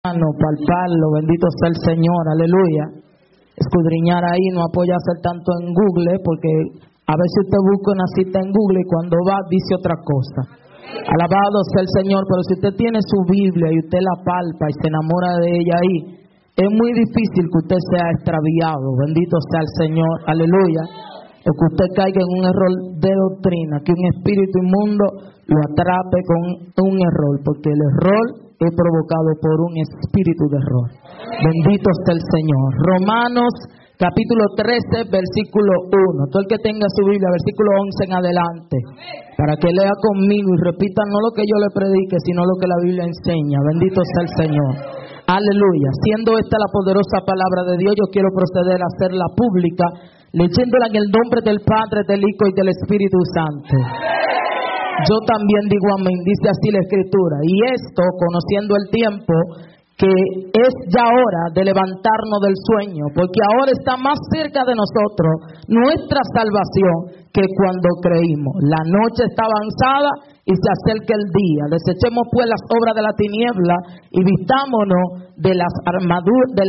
palparlo, bendito sea el Señor, aleluya. Escudriñar ahí, no apoyarse tanto en Google, porque a veces usted busca una cita en Google y cuando va dice otra cosa. Alabado sea el Señor, pero si usted tiene su Biblia y usted la palpa y se enamora de ella ahí, es muy difícil que usted sea extraviado, bendito sea el Señor, aleluya. O que usted caiga en un error de doctrina, que un espíritu inmundo lo atrape con un error, porque el error es provocado por un espíritu de error. Bendito sea el Señor. Romanos capítulo 13, versículo 1. Todo el que tenga su Biblia, versículo 11 en adelante, para que lea conmigo y repita no lo que yo le predique, sino lo que la Biblia enseña. Bendito sea el Señor. Aleluya. Siendo esta la poderosa palabra de Dios, yo quiero proceder a hacerla pública, leyéndola en el nombre del Padre, del Hijo y del Espíritu Santo. Yo también digo amén, dice así la Escritura. Y esto, conociendo el tiempo, que es ya hora de levantarnos del sueño, porque ahora está más cerca de nosotros nuestra salvación que cuando creímos. La noche está avanzada y se acerca el día. Desechemos pues las obras de la tiniebla y vistámonos de las armas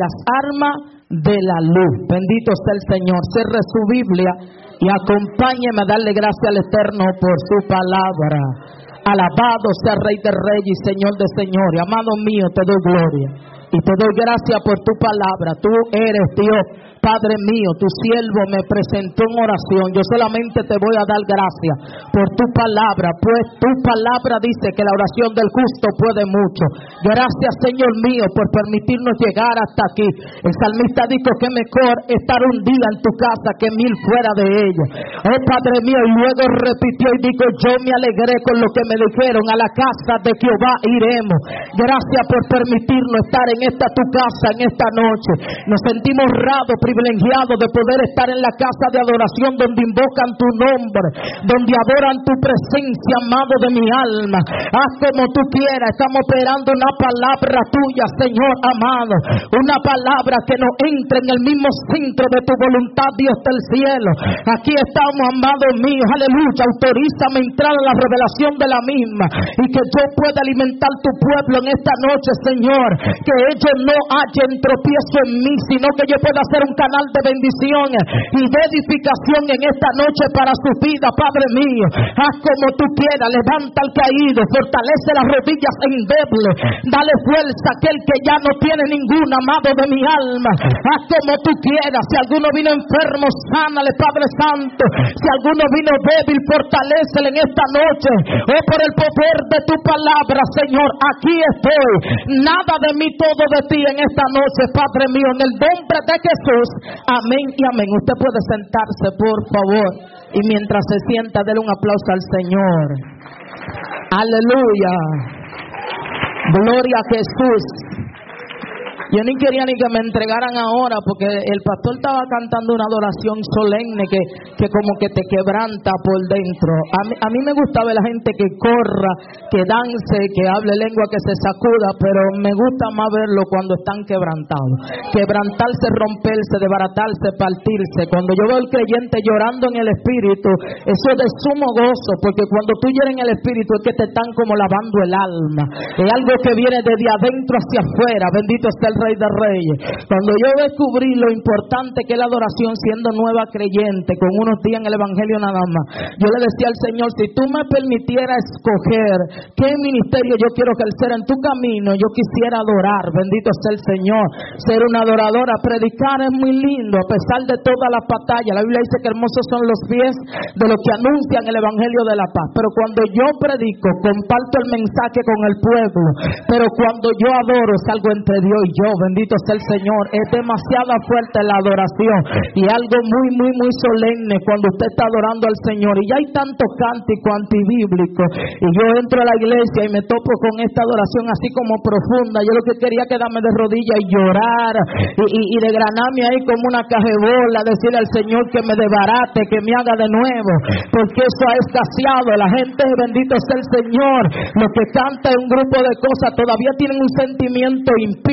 de la luz. Bendito sea el Señor. Cierre su Biblia y acompáñeme a darle gracias al Eterno por su palabra. Alabado sea Rey de Reyes y Señor de Señores. Amado mío, te doy gloria y te doy gracias por tu palabra. Tú eres Dios, Padre mío. Tu siervo me presentó en oración. Yo solamente te voy a dar gracias por tu palabra, pues tu palabra dice que la oración del justo puede mucho. Gracias, Señor mío, por permitirnos llegar hasta aquí. El salmista dijo que mejor estar un día en tu casa que 1000 fuera de ellos. Oh Padre mío, y luego repitió y dijo: yo me alegré con lo que me dijeron, a la casa de Jehová iremos. Gracias por permitirnos estar en esta tu casa en esta noche. Nos sentimos honrados, privilegiados de poder estar en la casa de adoración donde invocan tu nombre, donde adoran tu presencia, amado de mi alma. Haz como tú quieras. Estamos esperando una palabra tuya, Señor amado, una palabra que nos entre en el mismo centro de tu voluntad, Dios del cielo. Aquí estamos, amados míos, aleluya. Autorízame a entrar a la revelación de la misma y que yo pueda alimentar tu pueblo en esta noche, Señor. Que ellos no hallen tropiezo en mí, sino que yo pueda ser un canal de bendición y de edificación en esta noche para su vida, Padre mío. Haz como tú quieras. Levanta al caído, fortalece las rodillas endebles, dale fuerza a aquel que ya no tiene ninguna, amado de mi alma. Haz como tú quieras. Si alguno vino enfermo, sánale, Padre Santo. Si alguno vino débil, fortalécele en esta noche. Oh, por el poder de tu palabra, Señor, aquí estoy. Nada de mí, todo de ti en esta noche, Padre mío, en el nombre de Jesús. Amén y amén. Usted puede sentarse, por favor, y mientras se sienta, déle un aplauso al Señor. Aleluya. Gloria a Jesús. Yo ni quería ni que me entregaran ahora, porque el pastor estaba cantando una adoración solemne que como que te quebranta por dentro. A mí me gusta ver la gente que corra, que dance, que hable lengua, que se sacuda, pero me gusta más verlo cuando están quebrantados. Quebrantarse, romperse, desbaratarse, partirse. Cuando yo veo al creyente llorando en el espíritu, eso es de sumo gozo, porque cuando tú lloras en el espíritu es que te están como lavando el alma. Es algo que viene desde adentro hacia afuera. Bendito sea el Rey de Reyes. Cuando yo descubrí lo importante que es la adoración siendo nueva creyente, con unos días en el Evangelio nada más, yo le decía al Señor: si tú me permitieras escoger qué ministerio yo quiero ejercer en tu camino, yo quisiera adorar. Bendito sea el Señor. Ser una adoradora, predicar es muy lindo a pesar de todas las batallas. La Biblia dice que hermosos son los pies de los que anuncian el Evangelio de la paz. Pero cuando yo predico, comparto el mensaje con el pueblo, pero cuando yo adoro es algo entre Dios y yo. Bendito sea el Señor. Es demasiado fuerte la adoración y algo muy, muy, muy solemne cuando usted está adorando al Señor. Y ya hay tanto cántico antibíblico, y yo entro a la iglesia y me topo con esta adoración así como profunda. Yo lo que quería quedarme de rodillas y llorar y desgranarme ahí como una cajebola, decirle al Señor que me desbarate, que me haga de nuevo, porque eso ha escaseado. La gente, bendito sea el Señor, lo que canta en un grupo de cosas todavía tienen un sentimiento impío, como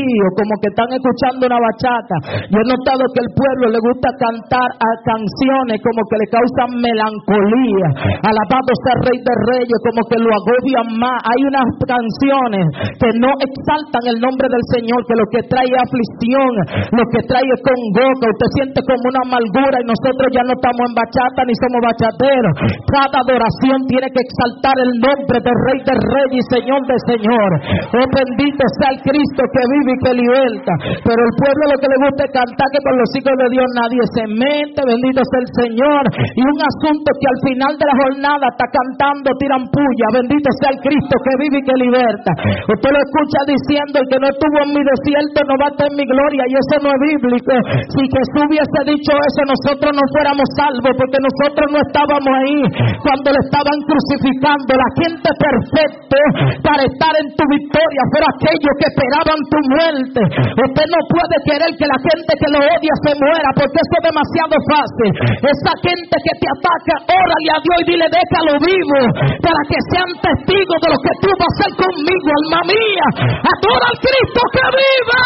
como que están escuchando una bachata. Yo he notado que al pueblo le gusta cantar a canciones como que le causan melancolía. Alabado sea el Rey de Reyes, como que lo agobian más. Hay unas canciones que no exaltan el nombre del Señor, que lo que trae es aflicción, lo que trae es congoja. Usted siente como una amargura, y nosotros ya no estamos en bachata ni somos bachateros. Cada adoración tiene que exaltar el nombre del Rey de Reyes y Señor de Señor. Oh, bendito sea el Cristo que vive y que liberta. Pero el pueblo lo que le gusta es cantar, que con los hijos de Dios nadie se mete. Bendito sea el Señor. Y un asunto que al final de la jornada está cantando, tiran puya. Bendito sea el Cristo que vive y que liberta. Usted lo escucha diciendo: el que no estuvo en mi desierto no va a estar en mi gloria. Y eso no es bíblico. Si Jesús hubiese dicho eso, nosotros no fuéramos salvos, porque nosotros no estábamos ahí cuando le estaban crucificando. La gente perfecta para estar en tu victoria fueron aquellos que esperaban tu muerte. Usted no puede querer que la gente que lo odia se muera, porque eso es demasiado fácil. Esa gente que te ataca, órale a Dios y dile: déjalo vivo, para que sean testigos de lo que tú vas a hacer conmigo, alma mía. Adora al Cristo que vive.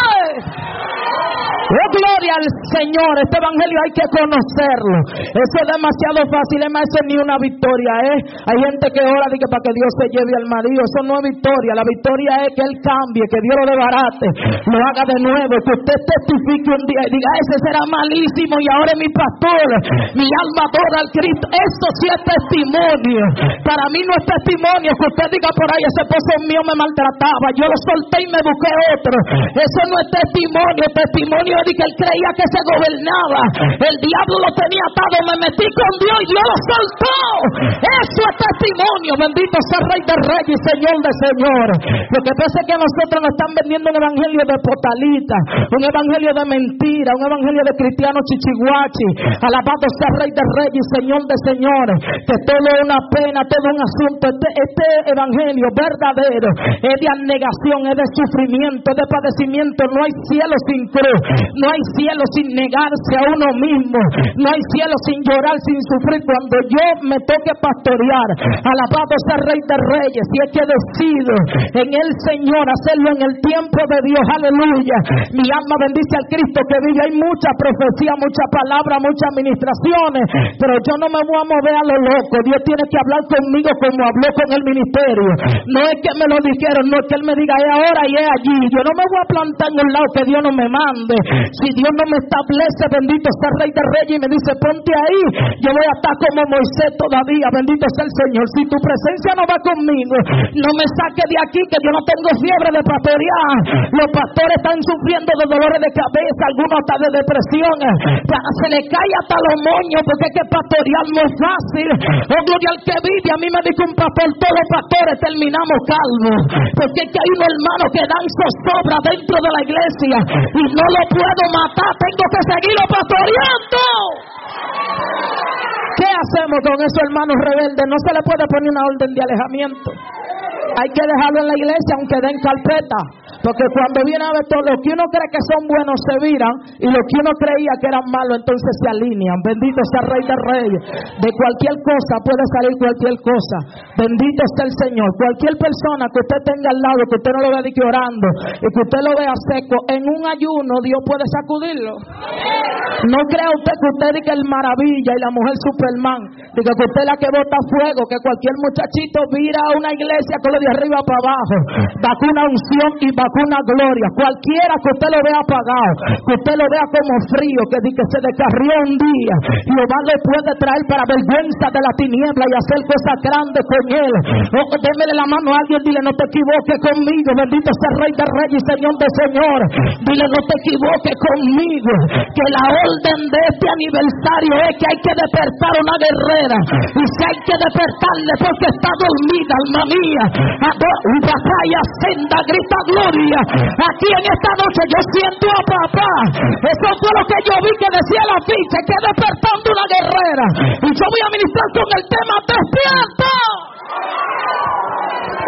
Oh, gloria al Señor. Este evangelio hay que conocerlo. Eso es demasiado fácil. Es más, eso ni una victoria, Hay gente que ora para que Dios se lleve al marido. Eso no es victoria. La victoria es que Él cambie, que Dios lo desbarate, lo haga de nuevo, que usted testifique un día y diga: ese será malísimo y ahora es mi pastor, mi alma adora al Cristo. Eso sí es testimonio. Para mí no es testimonio que usted diga por ahí: ese esposo mío me maltrataba, yo lo solté y me busqué otro. Eso no es testimonio. Testimonio es de que él creía que se gobernaba, el diablo lo tenía atado, me metí con Dios y Dios lo soltó. Eso es testimonio. Bendito sea el Rey de Reyes y Señor de Señores. Lo que pasa es que nosotros nos están vendiendo un evangelio de potalita, un evangelio de mentira, un evangelio de cristiano chichiguachi. Alabado sea el Rey de Reyes y Señor de Señores, que todo es una pena, todo un asunto. Este evangelio verdadero es de abnegación, es de sufrimiento, es de padecimiento. No hay cielo sin cruz, no hay cielo sin negarse a uno mismo, no hay cielo sin llorar, sin sufrir. Cuando yo me toque pastorear, alabado sea el Rey de Reyes, y es que decido en el Señor hacerlo en el tiempo de Dios, aleluya. Mi alma bendice al Cristo que vive. Hay mucha profecía, mucha palabra, muchas administraciones, pero yo no me voy a mover a lo loco. Dios tiene que hablar conmigo como habló con el ministerio. No es que me lo dijeron, no es que Él me diga: es ahora y es allí. Yo no me voy a plantar en un lado que Dios no me mande. Si Dios no me establece, bendito sea el Rey de Reyes, y me dice: ponte ahí, yo voy a estar como Moisés todavía. Bendito sea el Señor. Si tu presencia no va conmigo, no me saque de aquí, que yo no tengo fiebre de pastorear. Los pastores están sufriendo de dolores de cabeza, algunos hasta de depresión. Se le cae hasta los moños, porque es que pastorear no es fácil. Oh, gloria al que vive. A mí me dijo un pastor: todos los pastores terminamos calvos, porque es que hay unos hermanos que dan zozobra dentro de la iglesia y no lo puedo matar, tengo que seguirlo pastoreando. ¿Qué hacemos con esos hermanos rebeldes? No se le puede poner una orden de alejamiento. Hay que dejarlo en la iglesia aunque den carpeta, porque cuando viene a ver todo lo que uno cree que son buenos se viran, y lo que uno creía que eran malos entonces se alinean. Bendito sea el Rey de Reyes. De cualquier cosa puede salir cualquier cosa. Bendito sea el Señor. Cualquier persona que usted tenga al lado, que usted no lo vea orando y que usted lo vea seco, en un ayuno Dios puede sacudirlo. No crea usted que usted diga el maravilla y la mujer Superman, diga que usted es la que bota fuego, que cualquier muchachito vira a una iglesia con lo de arriba para abajo, vacuna unción y vacuna gloria. Cualquiera que usted lo vea apagado, que usted lo vea como frío, que se descarrió un día, Jehová le puede traer para vergüenza de la tiniebla y hacer cosas grandes con él. Démele la mano a alguien, dile: no te equivoques conmigo. Bendito sea el Rey de Reyes y Señor de Señor. Dile: no te equivoques conmigo, que la orden de este aniversario es que hay que despertar una guerrera, y si hay que despertarle porque está dormida, alma mía, batalla, senda, grita gloria. Aquí en esta noche yo siento a papá. Eso fue lo que yo vi que decía la ficha, que despertando una guerrera. Y yo voy a ministrar con el tema: despierta.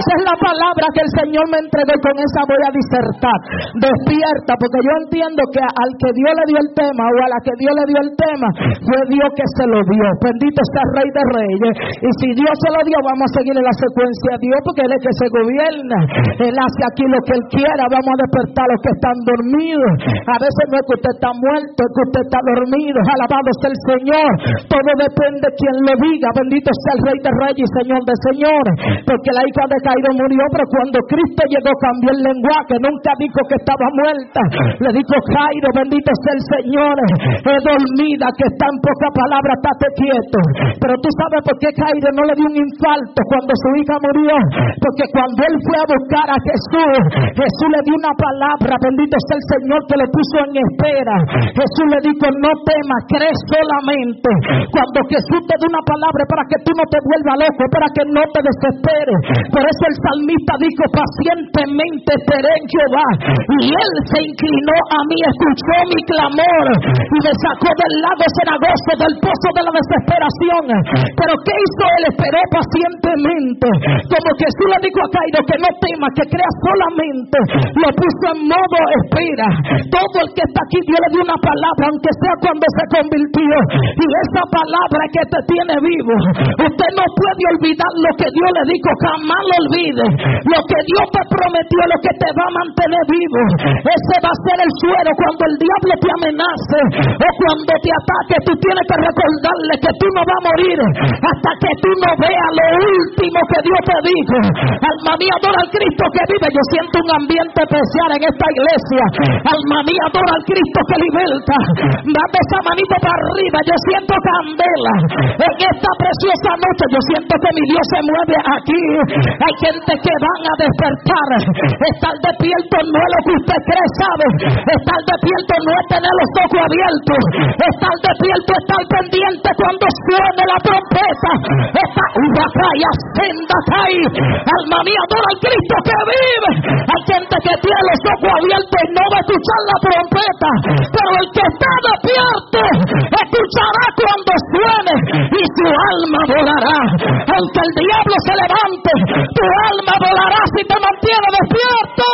Esa es la palabra que el Señor me entregó y con esa voy a disertar. Despierta, porque yo entiendo que al que Dios le dio el tema o a la que Dios le dio el tema fue Dios que se lo dio. Bendito sea el Rey de Reyes. Y si Dios se lo dio, vamos a seguir en la secuencia de Dios, porque Él es que se gobierna. Él hace aquí lo que Él quiera. Vamos a despertar a los que están dormidos. A veces no es que usted está muerto, es que usted está dormido. Alabado sea el Señor. Todo depende de quien lo diga. Bendito sea el Rey de Reyes y Señor de señores. Porque la hija de Cairo murió, pero cuando Cristo llegó cambió el lenguaje. Nunca dijo que estaba muerta. Le dijo: Cairo, bendito sea el Señor, es dormida, que está en pocas palabras, estate quieto. Pero tú sabes por qué Cairo no le dio un infarto cuando su hija murió. Porque cuando él fue a buscar a Jesús, Jesús le dio una palabra, bendito sea el Señor, que lo puso en espera. Jesús le dijo: no temas, cree solamente. Cuando Jesús te da una palabra para que tú no te vuelvas loco, para que no te desesperes. Por eso el salmista dijo: pacientemente esperé en Jehová, y él se inclinó a mí, escuchó mi clamor y me sacó del lago cenagoso, del pozo de la desesperación. Pero ¿qué hizo él? Esperó pacientemente. Como Jesús le dijo a Cairo que no temas, que crea solamente, lo puso en modo espera. Todo el que está aquí, Dios le dio una palabra, aunque sea cuando se convirtió, y esa palabra que te tiene vivo. Usted no puede olvidar lo que Dios le dijo, jamás lo olvide. Lo que Dios te prometió, lo que te va a mantener vivo. Ese va a ser el suero cuando el diablo te amenace o cuando te ataque. Tú tienes que recordarle que tú no vas a morir hasta que tú no veas lo último que Dios te dijo. Alma mía, adora al Cristo que vive. Yo siento un ambiente especial en esta iglesia. Alma mía, adora al Cristo que liberta. Date esa manito para arriba. Yo siento candela en esta preciosa noche. Yo siento que mi Dios se mueve aquí. Hay gente que van a despertar. Estar despierto no es lo que usted cree, ¿sabe? Estar despierto no es tener los ojos abiertos. Estar despierto es estar pendiente cuando suene la trompeta. Esta ubacaya senda cae. Alma mía, adora al Cristo que vive. Hay gente que tiene los ojos abiertos y no va a escuchar la trompeta. Pero el que está despierto escuchará cuando suene y su alma volará. Aunque el diablo se levante, tu alma volará si te mantiene despierto.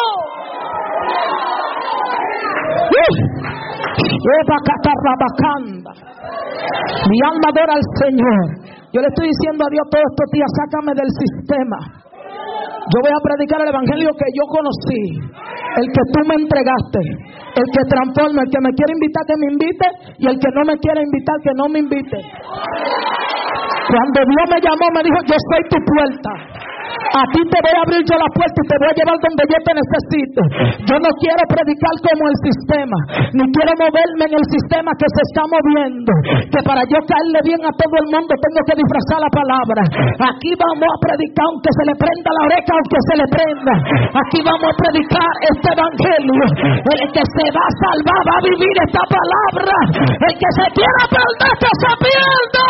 Mi alma adora al Señor. Yo le estoy diciendo a Dios todos estos días: sácame del sistema. Yo voy a predicar el evangelio que yo conocí, el que tú me entregaste, el que transforma. El que me quiere invitar, que me invite, y el que no me quiere invitar, que no me invite. Cuando Dios me llamó, me dijo: yo soy tu puerta. A ti te voy a abrir yo la puerta y te voy a llevar donde yo te necesito. Yo no quiero predicar como el sistema, ni quiero moverme en el sistema que se está moviendo, que para yo caerle bien a todo el mundo tengo que disfrazar la palabra. Aquí vamos a predicar aunque se le prenda la oreja, aunque se le prenda. Aquí vamos a predicar este evangelio. El que se va a salvar va a vivir esta palabra. El que se quiera perder, que se pierda.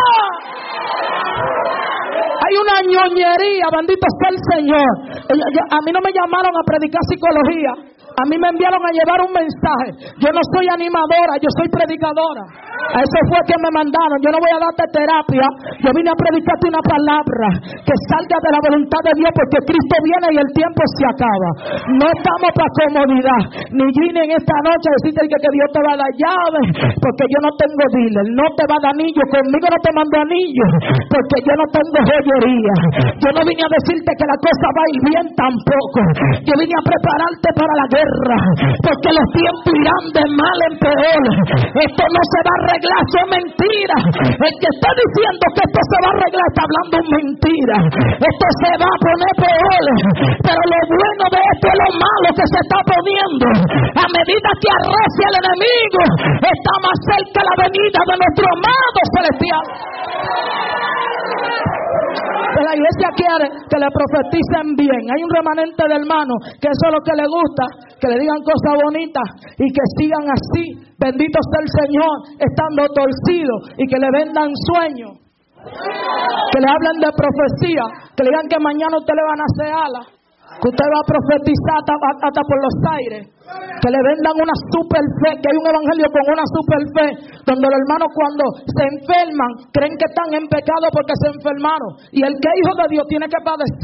Hay una ñoñería, bendito sea el Señor. A mí no me llamaron a predicar psicología. A mí me enviaron a llevar un mensaje. Yo no soy animadora, yo soy predicadora. A eso fue que me mandaron. Yo no voy a darte terapia. Yo vine a predicarte una palabra que salga de la voluntad de Dios, porque Cristo viene y el tiempo se acaba. No estamos para comodidad. Ni vine en esta noche a decirte que Dios te va a dar llaves, porque yo no tengo dealer. No te va a dar anillo. Conmigo no te mando anillo, porque yo no tengo joyería. Yo no vine a decirte que la cosa va a ir bien tampoco. Yo vine a prepararte para la guerra, porque los tiempos irán de mal en peor. Esto no se va a arreglar, son mentiras. El que está diciendo que esto se va a arreglar está hablando mentira. Esto se va a poner peor. Pero lo bueno de esto es lo malo que se está poniendo. A medida que arrecia el enemigo, está más cerca la venida de nuestro amado celestial. La iglesia quiere que le profeticen bien. Hay un remanente de hermanos que eso es lo que le gusta, que le digan cosas bonitas y que sigan así, bendito sea el Señor, estando torcidos, y que le vendan sueños, que le hablen de profecía, que le digan que mañana usted le van a hacer alas, que usted va a profetizar hasta por los aires, que le vendan una super fe, que hay un evangelio con una super fe, donde los hermanos cuando se enferman creen que están en pecado porque se enfermaron, y el que es hijo de Dios tiene que padecer.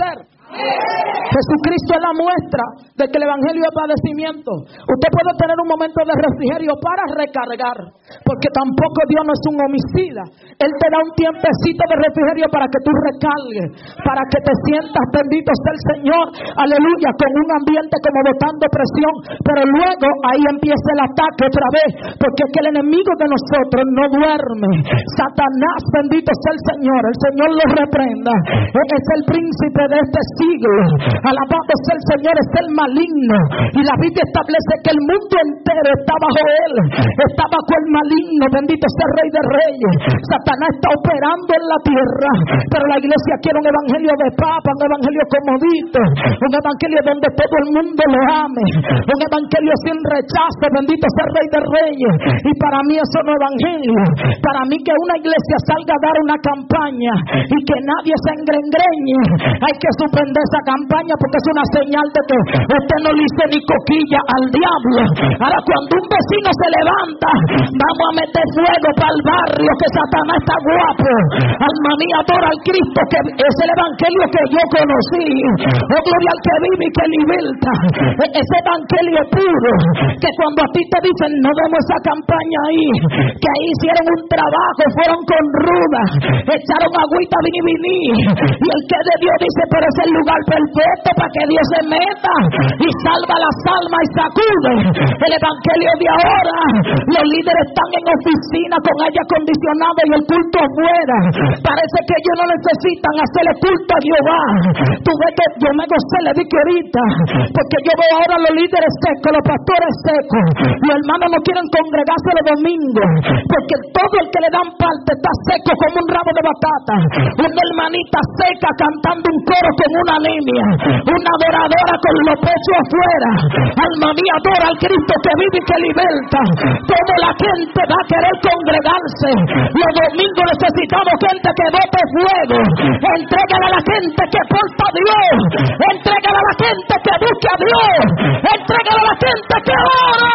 Jesucristo es la muestra de que el evangelio es padecimiento. Usted puede tener un momento de refrigerio para recargar, porque tampoco Dios no es un homicida. Él te da un tiempecito de refrigerio para que tú recargues, para que te sientas, bendito sea el Señor, aleluya, con un ambiente como botando presión. Pero luego ahí empieza el ataque otra vez, porque es que el enemigo de nosotros no duerme. Satanás, bendito sea el Señor lo reprenda. Es el príncipe de este siglo. Alabado sea el Señor, es el maligno. Y la Biblia establece que el mundo entero está bajo él, está bajo el maligno. Bendito sea el Rey de Reyes. Satanás está operando en la tierra, pero la iglesia quiere un evangelio de papa, un evangelio comodito, un evangelio donde todo el mundo lo ame, un evangelio sin rechazo. Bendito sea el Rey de Reyes. Y para mí eso no es evangelio. Para mí que una iglesia salga a dar una campaña y que nadie se engreñe, hay que suspender esa campaña, porque es una señal de que usted no le hizo ni coquilla al diablo. Ahora cuando un vecino se levanta, vamos a meter fuego para el barrio, que Satanás está guapo. Alma mía, adora al Cristo, que es el evangelio que yo conocí. Oh, gloria al que vive y que liberta. Ese evangelio puro, que cuando a ti te dicen no demos esa campaña ahí, que ahí hicieron un trabajo, fueron con ruda, echaron agüita, vini, y el que de Dios dice, pero es el lugar perfecto para que Dios se meta y salva las almas y sacude. El evangelio de ahora, los líderes están en oficina con aire acondicionado y el culto afuera. Parece que ellos no necesitan hacer el culto a Jehová. Tú ves que yo me gocé, le dije ahorita, porque yo veo ahora los líderes secos, los pastores secos. Los hermanos no quieren congregarse los domingos, porque todo el que le dan parte está seco como un rabo de batata. Una hermanita seca cantando un coro con una anemia, una adoradora con los pechos afuera. Alma mía, adora al Cristo que vive y que liberta. Toda la gente va a querer congregarse. Los domingos necesitamos gente que bote fuego. Entrégale a la gente que porta a Dios. Entrégale a la gente que busque a Dios. Entrégale a la gente que ora.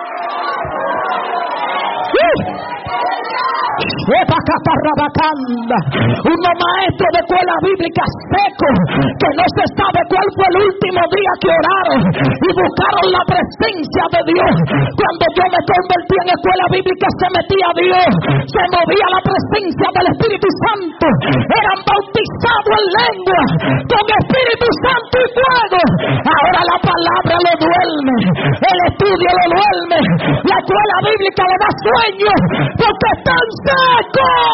Unos maestros de escuela bíblica secos, que no se sabe cuál fue el último día que oraron y buscaron la presencia de Dios. Cuando yo me convertí en escuela bíblica, se metía a Dios, se movía la presencia del Espíritu Santo, eran bautizados en lengua con Espíritu Santo y fuego. Ahora la palabra lo duerme, el estudio lo duerme, la escuela bíblica le da sueño porque están secos.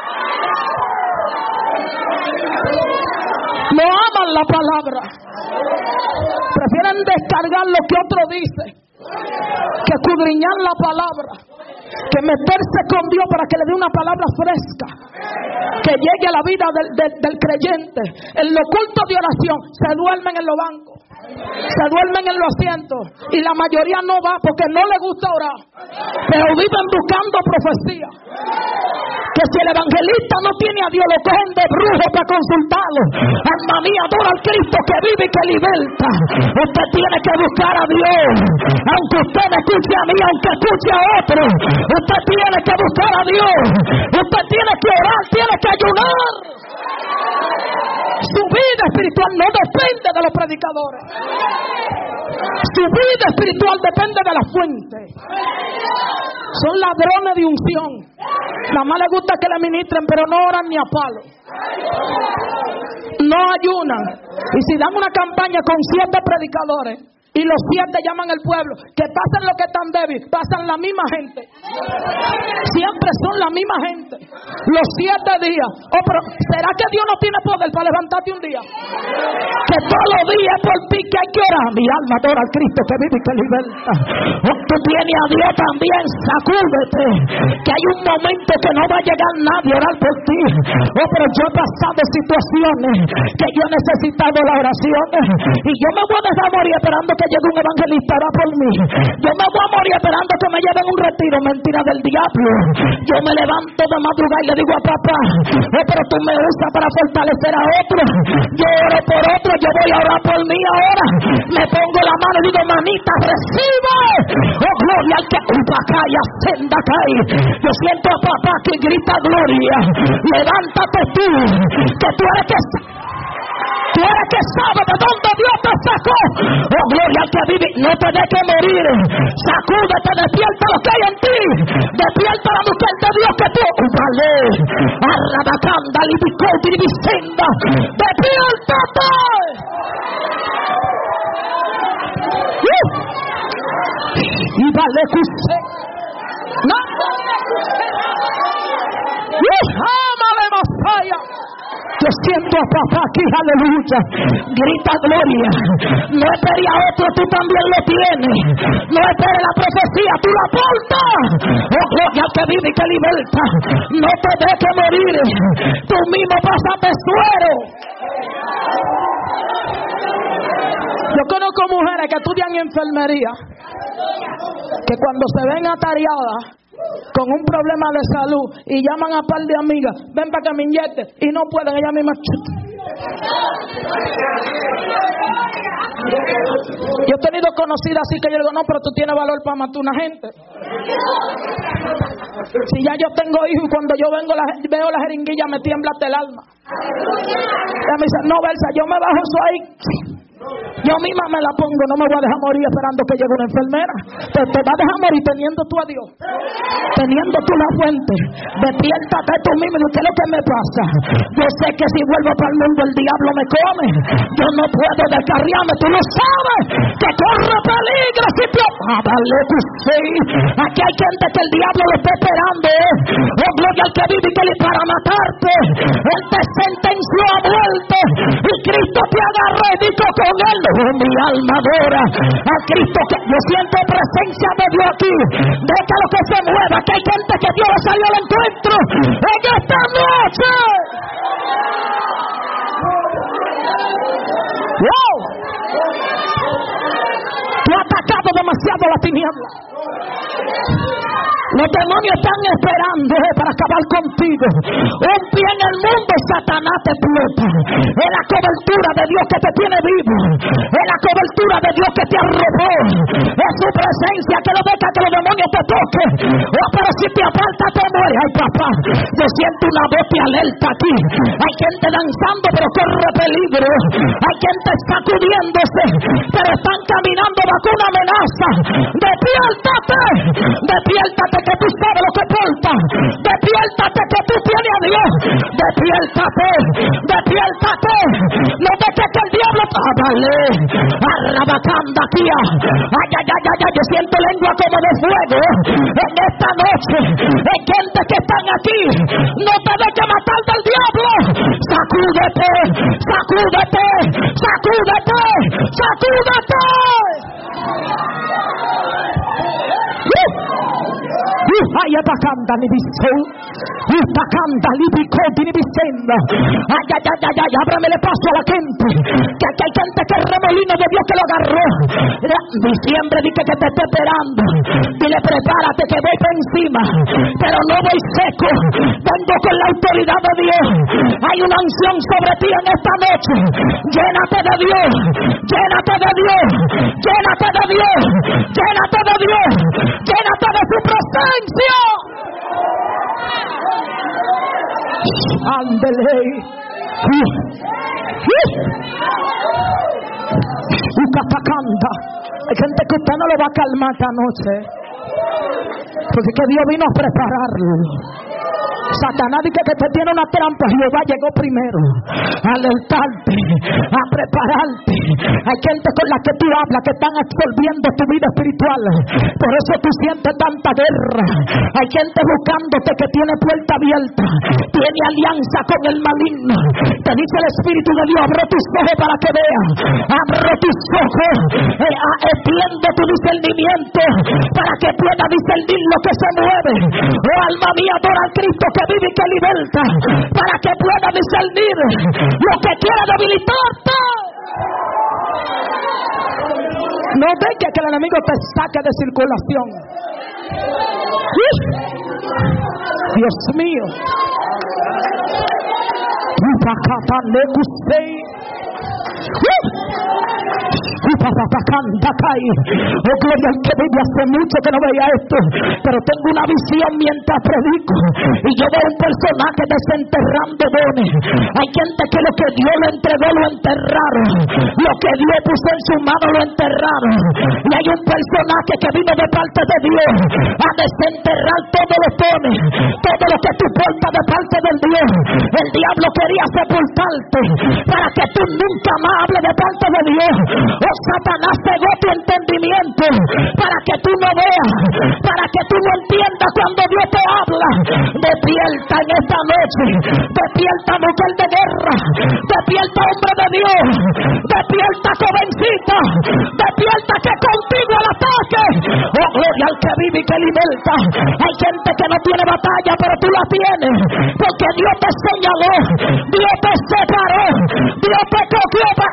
No aman la palabra, prefieren descargar lo que otro dice que escudriñar la palabra, que meterse con Dios para que le dé una palabra fresca que llegue a la vida del creyente. En los cultos de oración se duermen en los bancos, se duermen en los asientos, y la mayoría no va porque no le gusta orar, pero viven buscando profecía. Que si el evangelista no tiene a Dios, lo cogen de brujo para consultarlo. Alma mía, adora al Cristo que vive y que liberta. Usted tiene que buscar a Dios, aunque usted me escuche a mí, aunque escuche a otro. Usted tiene que buscar a Dios. Usted tiene que orar, tiene que ayunar. Su vida espiritual no depende de los predicadores. Su vida espiritual depende de la fuente. Son ladrones de unción. Nada más les gusta que le ministren, pero no oran ni a palo. No ayunan. Y si dan una campaña con 7 predicadores y los 7 llaman al pueblo, que pasen los que están débiles, pasan la misma gente. Siempre son la misma gente. Los 7 días. Oh, pero ¿será que Dios no tiene poder para levantarte un día? Que todos los días por ti que hay que orar. Mi alma adora al Cristo que vive y que liberta. Oh, tú tienes a Dios también, sacúdete, que hay un momento que no va a llegar nadie a orar por ti. Oh, pero yo he pasado situaciones que yo he necesitado la oración, y yo me voy a dejar morir esperando que llegue un evangelista a orar por mí. Yo me voy a morir esperando que me lleven un retiro. Mentira del diablo. Yo me levanto de madrugada y le digo a papá, pero tú me usas para fortalecer a otro. Yo oro por otro, yo voy a orar por mí ahora. Me pongo la mano y digo, manita, recibe. Oh, gloria al que acá y ascenda acá. Yo siento a papá que grita gloria. Levántate tú, que tú eres que... Tú eres que sabe de dónde Dios te sacó. Oh, gloria al que vive. No te dejes morir. Sacúdete, despierta lo que hay en ti. Despierta la mujer de Dios que tú. Vale. Arrabacanda, libicoti, libicenda. Despiértate. Y vale que usted. No. Amale Masaya. Yo siento a papá aquí, aleluya. Grita gloria. No esperes a otro, tú también lo tienes. No esperes la profecía, tú la portas. Oh, gloria al que vive y que liberta. No te dejes morir. Tú mismo pasaste suero. Yo conozco mujeres que estudian enfermería, que cuando se ven atareadas con un problema de salud y llaman a par de amigas, ven para que me inyecte, y no pueden, ellas mismas. Yo he tenido conocidas así que yo digo, no, pero tú tienes valor para matar una gente. Si ya yo tengo hijos y cuando yo veo la jeringuilla me tiembla hasta el alma. Ella me dice, no, Belsa, yo me bajo eso ahí. Yo misma me la pongo, no me voy a dejar morir esperando que llegue una enfermera. Te vas a dejar morir teniendo tú a Dios, teniendo tú la fuente. Despiértate tú mismo y ¿qué es lo que me pasa? Yo sé que si vuelvo para el mundo el diablo me come. Yo no puedo descarriarme, tú no sabes que corre peligro si te... Dale tu fe. Aquí hay gente que el diablo lo está esperando. Oh, gloria al que vive y que le para matarte. Él te sentenció a muerte y Cristo te agarró y dijo con él, oh, mi alma adora a Cristo. Que yo siento presencia de Dios aquí. Deja lo que se mueva, que hay gente que Dios le salió al encuentro en esta noche. Wow. Tú has atacado demasiado la tiniebla. Los demonios están esperando para acabar contigo. Un pie en el mundo, Satanás te explota. Es la cobertura de Dios que te tiene vivo. Es la cobertura de Dios que te arrobó. Es su presencia que no deja que los demonios te toquen. Oh, pero si te aparta te mueres. Ay, papá, yo siento una voz de alerta aquí. Hay gente danzando pero corre peligro. Hay gente sacudiéndose pero están caminando bajo una amenaza. Despiértate. Despiértate que tú sabes lo que porta. Despiértate que tú tienes a Dios. Despiértate. Despiértate. No dejes que el diablo vale. Arrabacanda aquí. Ay, ay, ay, ay, ay. Yo siento lengua como de fuego en esta noche. Hay gente que están aquí. No te dejes matar del diablo. Sacúdete. Sacúdete. Sacúdete. Sacúdete. Ay, atacanda ni bisou. Atacanda ni bicoti ni bicenda. Ay, ay, ay, ay, ay, ábramele paso a la gente. Que aquí hay gente que el remolino de Dios que lo agarró. Diciembre dije que te esté esperando. Dile, prepárate que voy por encima. Pero no voy seco. Vengo con la autoridad de Dios. Hay una unción sobre ti en esta noche. Llénate de Dios. Llénate de Dios. Llénate de Dios. Llénate de Dios. Llénate de su presencia. Ándele. Ucatacanda. Hay gente que usted no lo va a calmar esta noche, porque que Dios vino a prepararlo. Satanás dice que te tiene una trampa. Jehová llegó primero a alertarte, a prepararte. Hay gente con la que tú hablas que están absorbiendo tu vida espiritual. Por eso tú sientes tanta guerra. Hay gente buscándote que tiene puerta abierta, tiene alianza con el maligno. Te dice el Espíritu de Dios, abre tus ojos para que veas. Abre tus ojos, extiende tu discernimiento para que puedas discernir lo que se mueve. Oh, alma mía, adora al Cristo que vive y que liberta, para que pueda discernir lo que quiera debilitarte. No dejes que el enemigo te saque de circulación. Dios mío. Oh, gloria al que vive. Hace mucho que no veía esto, pero tengo una visión mientras predico y yo veo un personaje desenterrando dones. Hay gente que lo que Dios le entregó lo enterraron, lo que Dios puso en su mano lo enterraron, y hay un personaje que vino de parte de Dios a desenterrar todos los dones, todo lo que tú portas de parte del Dios. El diablo quería sepultarte para que tú nunca más hables de parte de Dios. Oh, Satanás cegó tu entendimiento para que tú no veas, para que tú no entiendas cuando Dios te habla. Despierta en esta noche, despierta mujer de guerra, despierta hombre de Dios, despierta jovencita, despierta que contigo al ataque. Oh, gloria al que vive y que liberta. Hay gente que no tiene batalla, pero tú la tienes, porque Dios te señaló, Dios te separó, Dios te cogió para...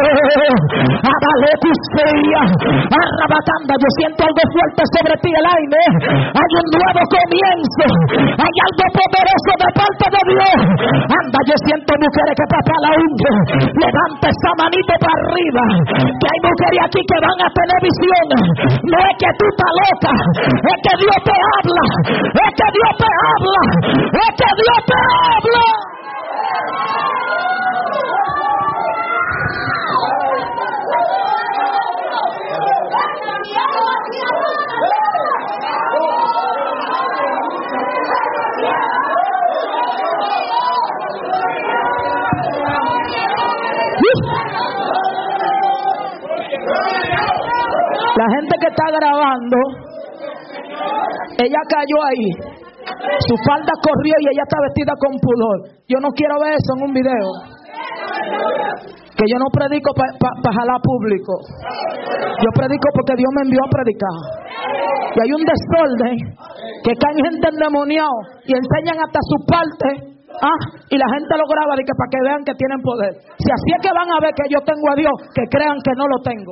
Yo siento algo fuerte sobre ti, el aire. Hay un nuevo comienzo, hay algo poderoso de parte de Dios. Anda, yo siento mujeres que papá la unge. Levanta esa manito para arriba, que hay mujeres aquí que van a tener visión. No es que tú estás loca, es que Dios te habla, es que Dios te habla, es que Dios te habla. La gente que está grabando, ella cayó ahí, su falda corrió y ella está vestida con pudor. Yo no quiero ver eso en un video, que yo no predico para jalar público, yo predico porque Dios me envió a predicar. Y hay un desorden, que caen gente endemoniada y enseñan hasta su parte. Y la gente lo graba de que para que vean que tienen poder. Si así es que van a ver que yo tengo a Dios, que crean que no lo tengo,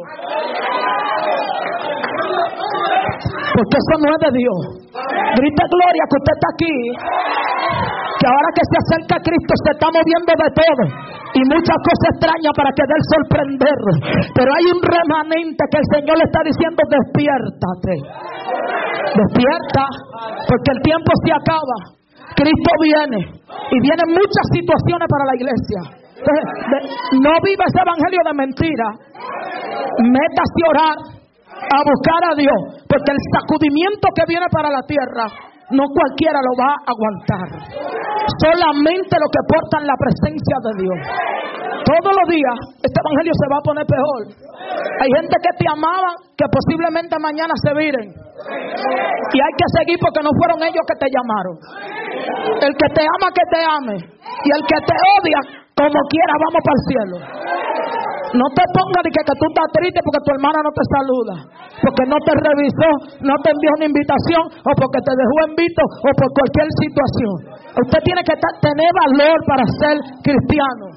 porque eso no es de Dios. Grite gloria que usted está aquí, que ahora que se acerca a Cristo se está moviendo de todo y muchas cosas extrañas para que dé sorprender. Pero hay un remanente que el Señor le está diciendo: despiértate, despierta, porque el tiempo se acaba. Cristo viene y vienen muchas situaciones para la iglesia. Entonces, no viva ese evangelio de mentira. Métase a orar, a buscar a Dios, porque el sacudimiento que viene para la tierra no cualquiera lo va a aguantar. Solamente los que portan la presencia de Dios. Todos los días este evangelio se va a poner peor. Hay gente que te amaban, que posiblemente mañana se viren, y hay que seguir porque no fueron ellos que te llamaron. El que te ama, que te ame, y el que te odia, como quiera, vamos para el cielo. No te pongas de que tú estás triste porque tu hermana no te saluda, porque no te revisó, no te envió una invitación, o porque te dejó en visto, o por cualquier situación. Usted tiene que tener valor para ser cristiano.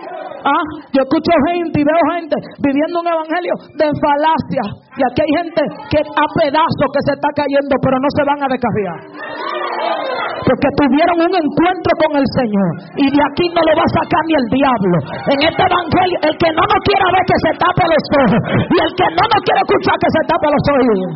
Yo escucho gente y veo gente viviendo un evangelio de falacia, y aquí hay gente que a pedazos que se está cayendo, pero no se van a descarriar, porque tuvieron un encuentro con el Señor, y de aquí no lo va a sacar ni el diablo. En este evangelio, el que no nos quiera ver, que se tape los ojos, y el que no nos quiere escuchar, que se tape los oídos.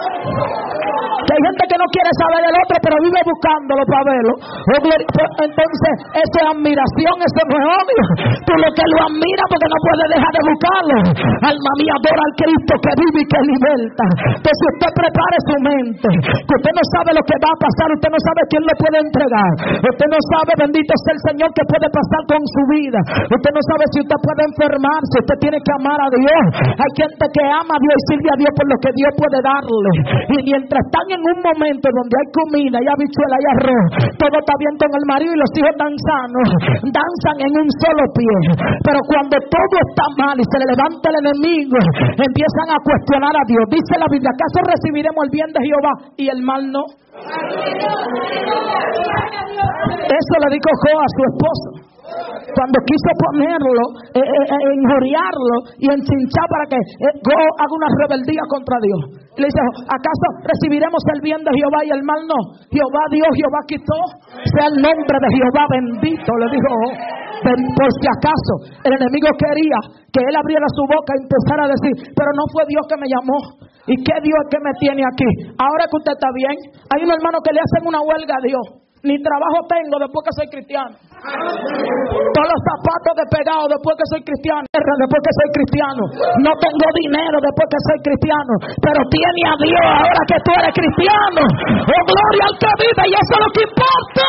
Que hay gente que no quiere saber del otro, pero vive buscándolo para verlo. Entonces, eso es admiración, eso no es odio. Tú lo que lo admira porque no puede dejar de buscarlo. Alma mía, adora al Cristo que vive y que liberta. Entonces usted prepare su mente, que usted no sabe lo que va a pasar, usted no sabe quién le puede entregar, usted no sabe, bendito sea el Señor, que puede pasar con su vida. Usted no sabe si usted puede enfermarse. Usted tiene que amar a Dios. Hay gente que ama a Dios y sirve a Dios por lo que Dios puede darle, y mientras están en un momento donde hay comida, hay habichuela, hay arroz, todo está bien con el marido y los hijos están sanos, danzan en un solo pie. Pero cuando todo está mal y se le levanta el enemigo, empiezan a cuestionar a Dios. Dice la Biblia: ¿acaso recibiremos el bien de Jehová y el mal no? Eso le dijo Job a su esposo. Cuando quiso ponerlo, injuriarlo y encinchar para que haga una rebeldía contra Dios. Y le dice, ¿acaso recibiremos el bien de Jehová y el mal no? Jehová dio, Jehová quitó. Sea el nombre de Jehová bendito, le dijo. Por si acaso el enemigo quería que él abriera su boca y empezara a decir, pero no fue Dios que me llamó. ¿Y qué Dios es que me tiene aquí? Ahora que usted está bien, hay un hermano que le hacen una huelga a Dios. Ni trabajo tengo después que soy cristiano. Todos los zapatos despegados después que soy cristiano. Después que soy cristiano. No tengo dinero después que soy cristiano. Pero tiene a Dios ahora que tú eres cristiano. Oh, gloria al que vive, y eso es lo que importa.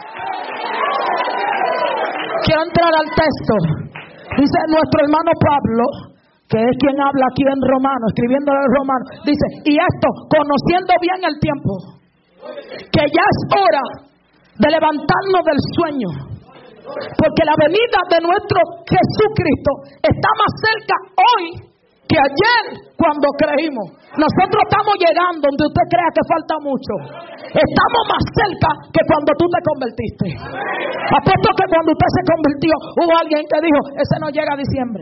Quiero entrar al texto. Dice nuestro hermano Pablo, que es quien habla aquí en Romano, escribiéndole en Romano. Dice, y esto, conociendo bien el tiempo, que ya es hora de levantarnos del sueño, porque la venida de nuestro Jesucristo está más cerca hoy que ayer cuando creímos. Nosotros estamos llegando donde usted crea que falta mucho. Estamos más cerca que cuando tú te convertiste. Apuesto que cuando usted se convirtió hubo alguien que dijo, ese no llega a diciembre.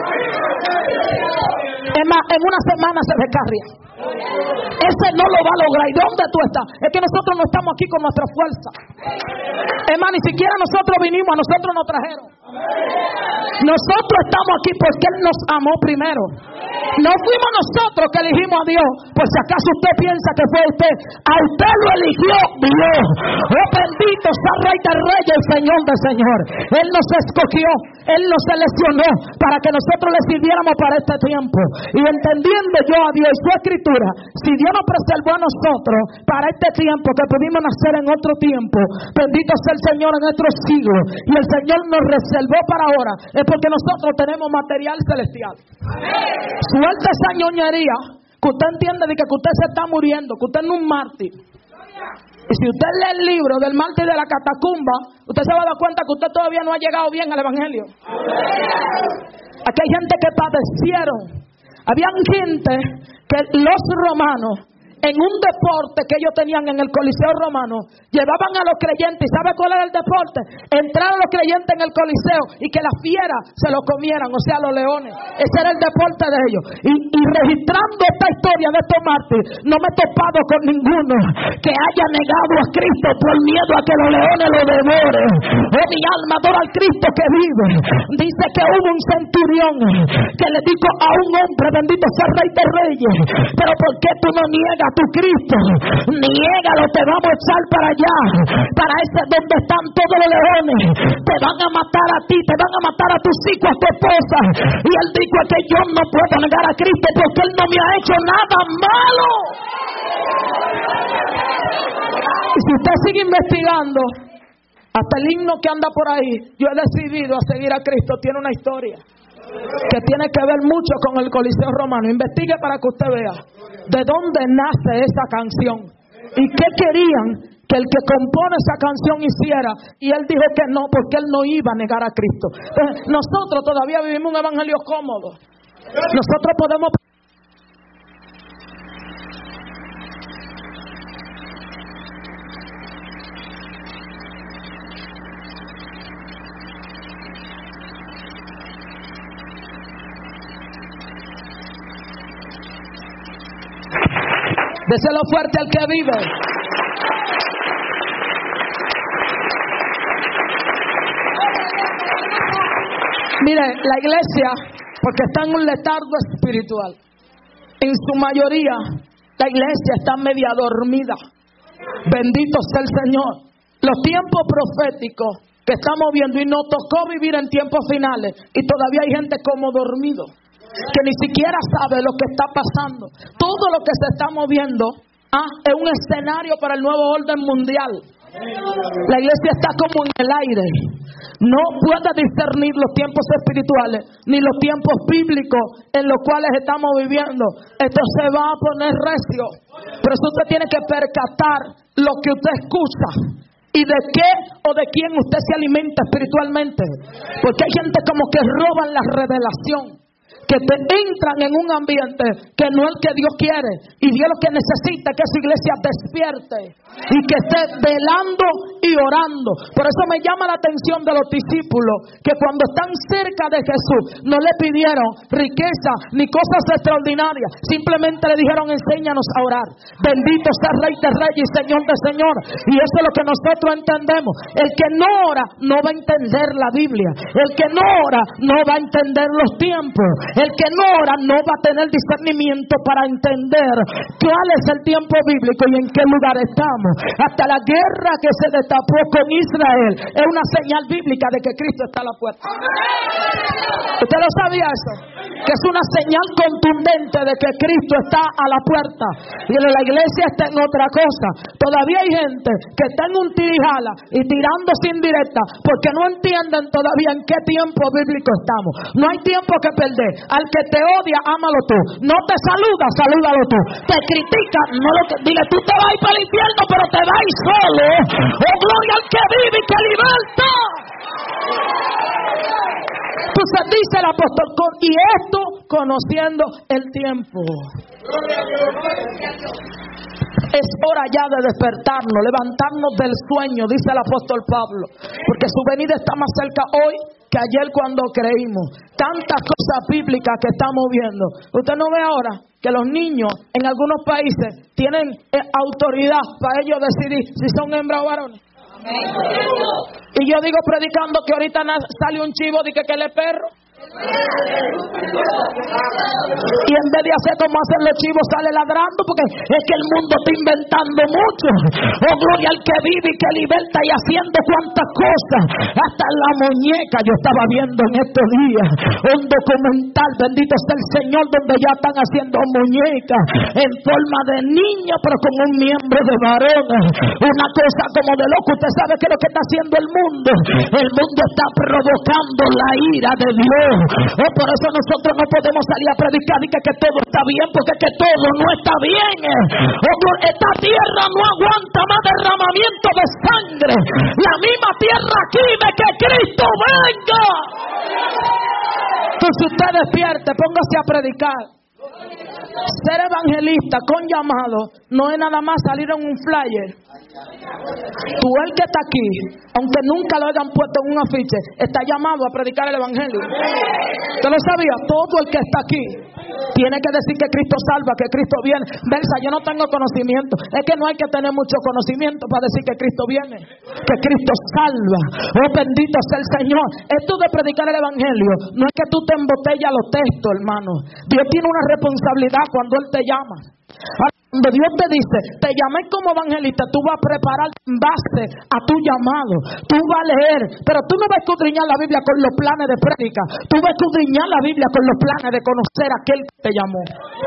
Es más, en una semana se descarria. Ese no lo va a lograr. ¿Y dónde tú estás? Es que nosotros no estamos aquí con nuestra fuerza. Es más, ni siquiera nosotros vinimos, a nosotros nos trajeron. Nosotros estamos aquí porque Él nos amó primero. No fuimos nosotros que elegimos a Dios. Por si acaso usted piensa que fue usted, a usted lo eligió Dios. Oh, bendito sea Rey de Reyes, el Señor de Señor. Él nos escogió, Él nos seleccionó para que nosotros le sirviéramos para este tiempo. Y entendiendo yo a Dios y su escritura, si Dios nos preservó a nosotros para este tiempo que pudimos nacer en otro tiempo, bendito sea el Señor en nuestros siglos, y el Señor nos reservó para ahora, es porque nosotros tenemos material celestial. Suelta esa ñoñería que usted entiende de que usted se está muriendo, que usted no es un mártir. Y si usted lee el libro del mártir de la catacumba, usted se va a dar cuenta que usted todavía no ha llegado bien al evangelio. Aquí hay gente que padecieron. Había gente que los romanos, en un deporte que ellos tenían en el Coliseo Romano, llevaban a los creyentes. ¿Y sabe cuál era el deporte? Entrar a los creyentes en el Coliseo y que las fieras se lo comieran, o sea, los leones. Ese era el deporte de ellos. Y registrando esta historia de estos mártires, no me he topado con ninguno que haya negado a Cristo por miedo a que los leones lo devoren. Oh, mi alma adora al Cristo que vive. Dice que hubo un centurión que le dijo a un hombre, bendito sea Rey de Reyes, pero ¿por qué tú no niegas a tu Cristo? Niégalo, te vamos a echar para allá, para ese donde están todos los leones. Te van a matar a ti, te van a matar a tus hijos, a tu esposa. Y él dijo que yo no puedo negar a Cristo porque Él no me ha hecho nada malo. Y si usted sigue investigando, hasta el himno que anda por ahí, yo he decidido a seguir a Cristo, tiene una historia que tiene que ver mucho con el Coliseo Romano. Investigue para que usted vea de dónde nace esa canción y qué querían que el que compone esa canción hiciera, y él dijo que no, porque él no iba a negar a Cristo. Entonces, nosotros todavía vivimos un evangelio cómodo. Nosotros podemos déselo fuerte al que vive. Mire, la iglesia, porque está en un letargo espiritual, en su mayoría, la iglesia está media dormida. Bendito sea el Señor. Los tiempos proféticos que estamos viendo, y nos tocó vivir en tiempos finales, y todavía hay gente como dormido, que ni siquiera sabe lo que está pasando. Todo lo que se está moviendo es un escenario para el nuevo orden mundial. La iglesia está como en el aire. No puede discernir los tiempos espirituales ni los tiempos bíblicos en los cuales estamos viviendo. Esto se va a poner recio. Pero usted tiene que percatar lo que usted escucha y de qué o de quién usted se alimenta espiritualmente. Porque hay gente como que roban la revelación, que te entran en un ambiente que no es el que Dios quiere. Y Dios lo que necesita es que su iglesia despierte y que esté velando y orando. Por eso me llama la atención de los discípulos, que cuando están cerca de Jesús no le pidieron riqueza ni cosas extraordinarias, simplemente le dijeron: enséñanos a orar. Bendito sea Rey de Reyes y Señor de Señores. Y eso es lo que nosotros entendemos. El que no ora no va a entender la Biblia. El que no ora no va a entender los tiempos. El que no ora no va a tener discernimiento para entender cuál es el tiempo bíblico y en qué lugar estamos. Hasta la guerra que se destapó con Israel es una señal bíblica de que Cristo está a la puerta. ¿Usted lo sabía eso? Que es una señal contundente de que Cristo está a la puerta. Y la iglesia está en otra cosa. Todavía hay gente que está en un tirijala y tirándose indirecta porque no entienden todavía en qué tiempo bíblico estamos. No hay tiempo que perder. Al que te odia, ámalo tú. No te saluda, salúdalo tú. Te critica, no lo dile, tú te vas a ir para el infierno, pero te vas a ir solo. Oh, gloria al que vive y que liberta. Entonces dice el apóstol, y esto conociendo el tiempo. Es hora ya de despertarnos, levantarnos del sueño, dice el apóstol Pablo, porque su venida está más cerca hoy que ayer cuando creímos. Tantas cosas bíblicas que estamos viendo. Usted no ve ahora que los niños en algunos países tienen autoridad para ellos decidir si son hembras o varones. Y yo digo predicando que ahorita sale un chivo de que él es perro. Y en vez de hacer como hacen los chivos, sale ladrando, porque es que el mundo está inventando mucho. Oh, gloria al que vive y que liberta, y haciendo cuantas cosas, hasta la muñeca. Yo estaba viendo en estos días un documental, bendito sea el Señor, donde ya están haciendo muñecas en forma de niño, pero con un miembro de varón. Una cosa como de loco. Usted sabe que es lo que está haciendo el mundo. El mundo está provocando la ira de Dios. Por eso nosotros no podemos salir a predicar y que todo está bien, porque es que todo no está bien. Esta tierra no aguanta más derramamiento de sangre. La misma tierra quiere que Cristo venga. Entonces usted despierte, póngase a predicar. Ser evangelista con llamado no es nada más salir en un flyer. Tú, el que está aquí, aunque nunca lo hayan puesto en un afiche, está llamado a predicar el evangelio. ¿Usted lo sabía? Todo el que está aquí tiene que decir que Cristo salva, que Cristo viene. Versa, yo no tengo conocimiento. Es que no hay que tener mucho conocimiento para decir que Cristo viene, que Cristo salva. Oh, bendito sea el Señor. Esto de predicar el evangelio no es que tú te embotellas los textos, hermano. Dios tiene una responsabilidad cuando Él te llama. Cuando Dios te dice, te llamé como evangelista, tú vas a preparar en base a tu llamado. Tú vas a leer, pero tú no vas a escudriñar la Biblia con los planes de prédica. Tú vas a escudriñar la Biblia con los planes de conocer a aquel que te llamó.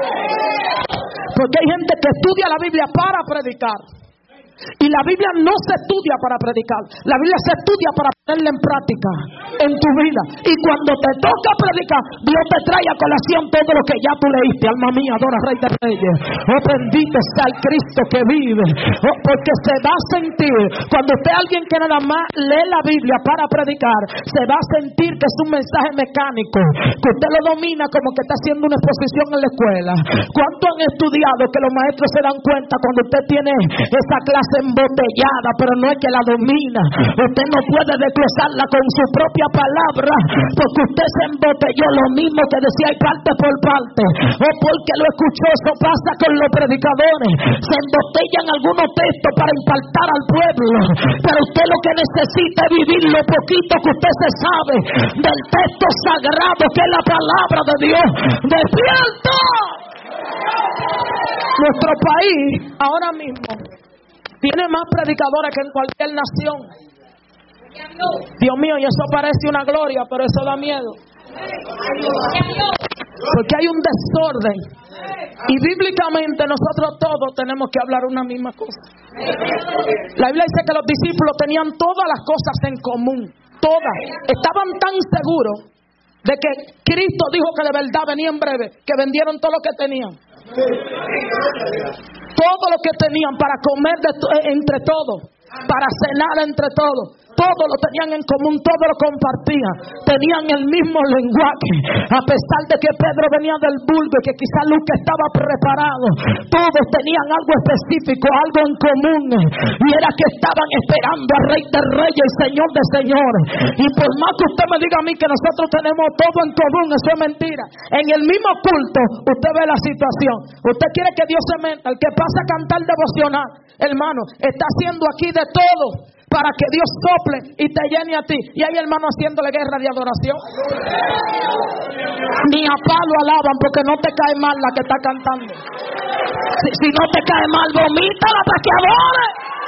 Porque hay gente que estudia la Biblia para predicar. Y la Biblia no se estudia para predicar. La Biblia se estudia para ponerla en práctica en tu vida. Y cuando te toca predicar, Dios te trae a colación todo lo que ya tú leíste. Alma mía, adora Rey de Reyes. Oh, bendito sea el Cristo que vive. Oh, porque se va a sentir, cuando usted es alguien que nada más lee la Biblia para predicar, se va a sentir que es un mensaje mecánico, que usted lo domina como que está haciendo una exposición en la escuela. ¿Cuánto han estudiado que los maestros se dan cuenta cuando usted tiene esa clase embotellada, pero no es que la domina? Usted no puede desglosarla con su propia palabra, porque usted se embotelló, lo mismo que decía, hay parte por parte. O porque lo escuchó. Eso pasa con los predicadores, se embotellan algunos textos para impactar al pueblo, pero usted lo que necesita es vivir lo poquito que usted se sabe del texto sagrado que es la palabra de Dios. ¡Despierta! Nuestro país ahora mismo tiene más predicadores que en cualquier nación. Dios mío, y eso parece una gloria, pero eso da miedo. Porque hay un desorden. Y bíblicamente nosotros todos tenemos que hablar una misma cosa. La Biblia dice que los discípulos tenían todas las cosas en común. Todas. Estaban tan seguros de que Cristo dijo que de verdad venía en breve, que vendieron todo lo que tenían. Todo lo que tenían para comer entre todos. para cenar entre todos. Todo lo tenían en común, todo lo compartían. Tenían el mismo lenguaje. A pesar de que Pedro venía del vulgo y que quizá Lucas estaba preparado, todos tenían algo específico, algo en común. Y era que estaban esperando al Rey de Reyes y Señor de Señores. Y por más que usted me diga a mí que nosotros tenemos todo en común, eso es mentira. En el mismo culto, usted ve la situación. Usted quiere que Dios se meta. El que pasa a cantar devocional, hermano, está haciendo aquí de todo para que Dios sople y te llene a ti. Y hay hermanos haciéndole guerra de adoración. Ni a palo alaban porque no te cae mal la que está cantando. Si no te cae mal, vomítala para que adore.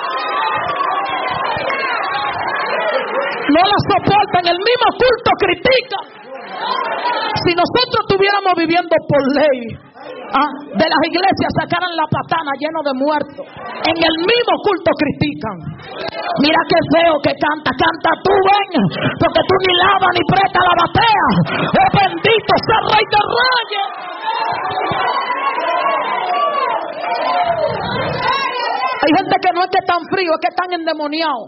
No la soportan, el mismo culto critica. Si nosotros estuviéramos viviendo por ley, de las iglesias sacaran la patana lleno de muertos, en el mismo culto critican. Mira qué feo que canta tú, ven, porque tú ni lavas ni presta la batea. Oh, bendito sea el Rey de Reyes. Hay gente que no es que están fríos, es que están endemoniados.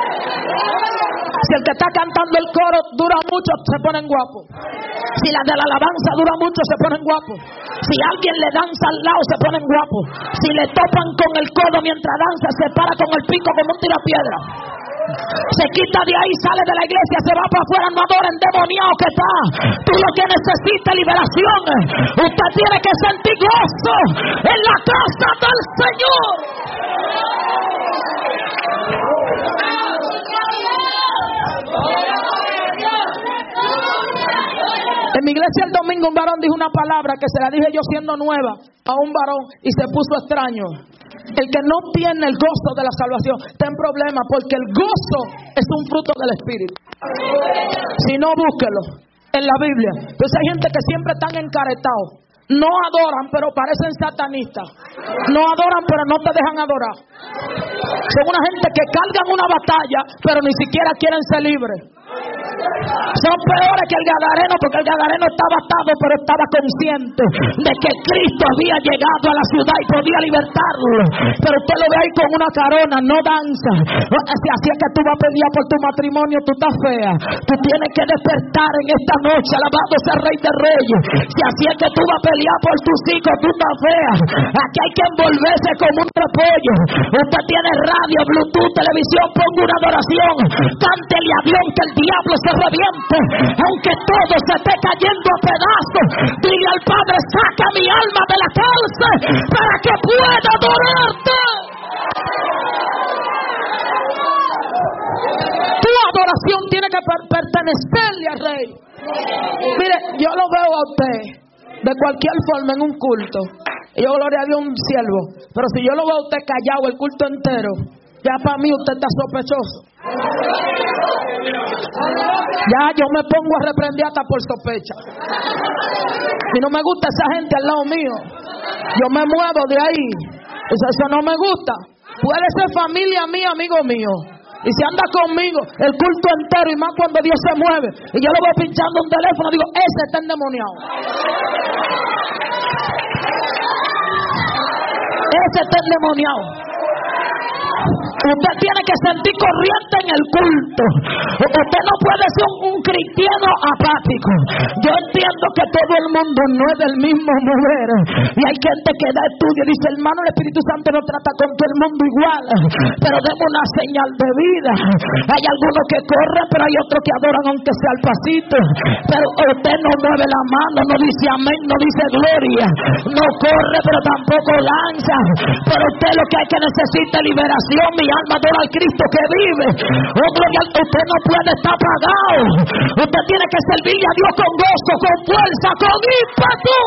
Si el que está cantando el coro dura mucho, se ponen guapos. Si la de la alabanza dura mucho, se ponen guapos. Si alguien le danza al lado, se ponen guapos. Si le topan con el codo mientras danza, se para con el pico como un tirapiedra. Se quita de ahí, sale de la iglesia, se va para afuera, no adora, endemoniado que está. Tú lo que necesitas es liberación. Usted tiene que sentir gozo en la casa del Señor. En mi iglesia el domingo un varón dijo una palabra que se la dije yo siendo nueva a un varón y se puso extraño. El que no tiene el gozo de la salvación está en problema, porque el gozo es un fruto del Espíritu. Si no, búsquelo en la Biblia. Entonces hay gente que siempre están encaretados. No adoran, pero parecen satanistas. No adoran, pero no te dejan adorar. Son una gente que cargan una batalla, pero ni siquiera quieren ser libres. Son peores que el gadareno, porque el gadareno estaba atado, pero estaba consciente de que Cristo había llegado a la ciudad y podía libertarlo. Pero usted lo ve ahí con una carona, no danza. Si así es que tú vas a pelear por tu matrimonio, tú estás fea. Tú tienes que despertar en esta noche, alabado sea el Rey de Reyes. Si así es que tú vas a pelear por tus hijos, tú estás fea. Aquí hay que envolverse como un repollo. Usted tiene radio, Bluetooth, televisión, ponga una adoración. Cántele a Dios que el diablo se reviente, aunque todo se esté cayendo a pedazos. Dile al Padre: saca mi alma de la cárcel para que pueda adorarte. Tu adoración tiene que pertenecerle al Rey. Mire, yo lo veo a usted de cualquier forma en un culto, y yo gloria a Dios un siervo, pero si yo lo veo a usted callado el culto entero, ya para mí usted está sospechoso. Ya yo me pongo a reprender hasta por sospecha. Si no me gusta esa gente al lado mío, yo me muevo de ahí. Eso no me gusta. Puede ser familia mía, amigo mío, y si anda conmigo el culto entero, y más cuando Dios se mueve y yo lo voy pinchando un teléfono, digo: ese está endemoniado, ese está endemoniado. Usted tiene que sentir corriente en el culto. Usted no puede ser un cristiano apático. Yo entiendo que todo el mundo no es del mismo mover, y hay gente que da estudio y dice: hermano, el Espíritu Santo no trata con todo el mundo igual, pero demos una señal de vida. Hay algunos que corren, pero hay otros que adoran aunque sea al pasito. Pero usted no mueve la mano, no dice amén, no dice gloria, no corre, pero tampoco lanza. Pero usted lo que hay que necesita es liberación. Mi alma adora al Cristo que vive. Oh, gloria, usted no puede estar apagado. Usted tiene que servirle a Dios con gozo, con fuerza, con ímpetu.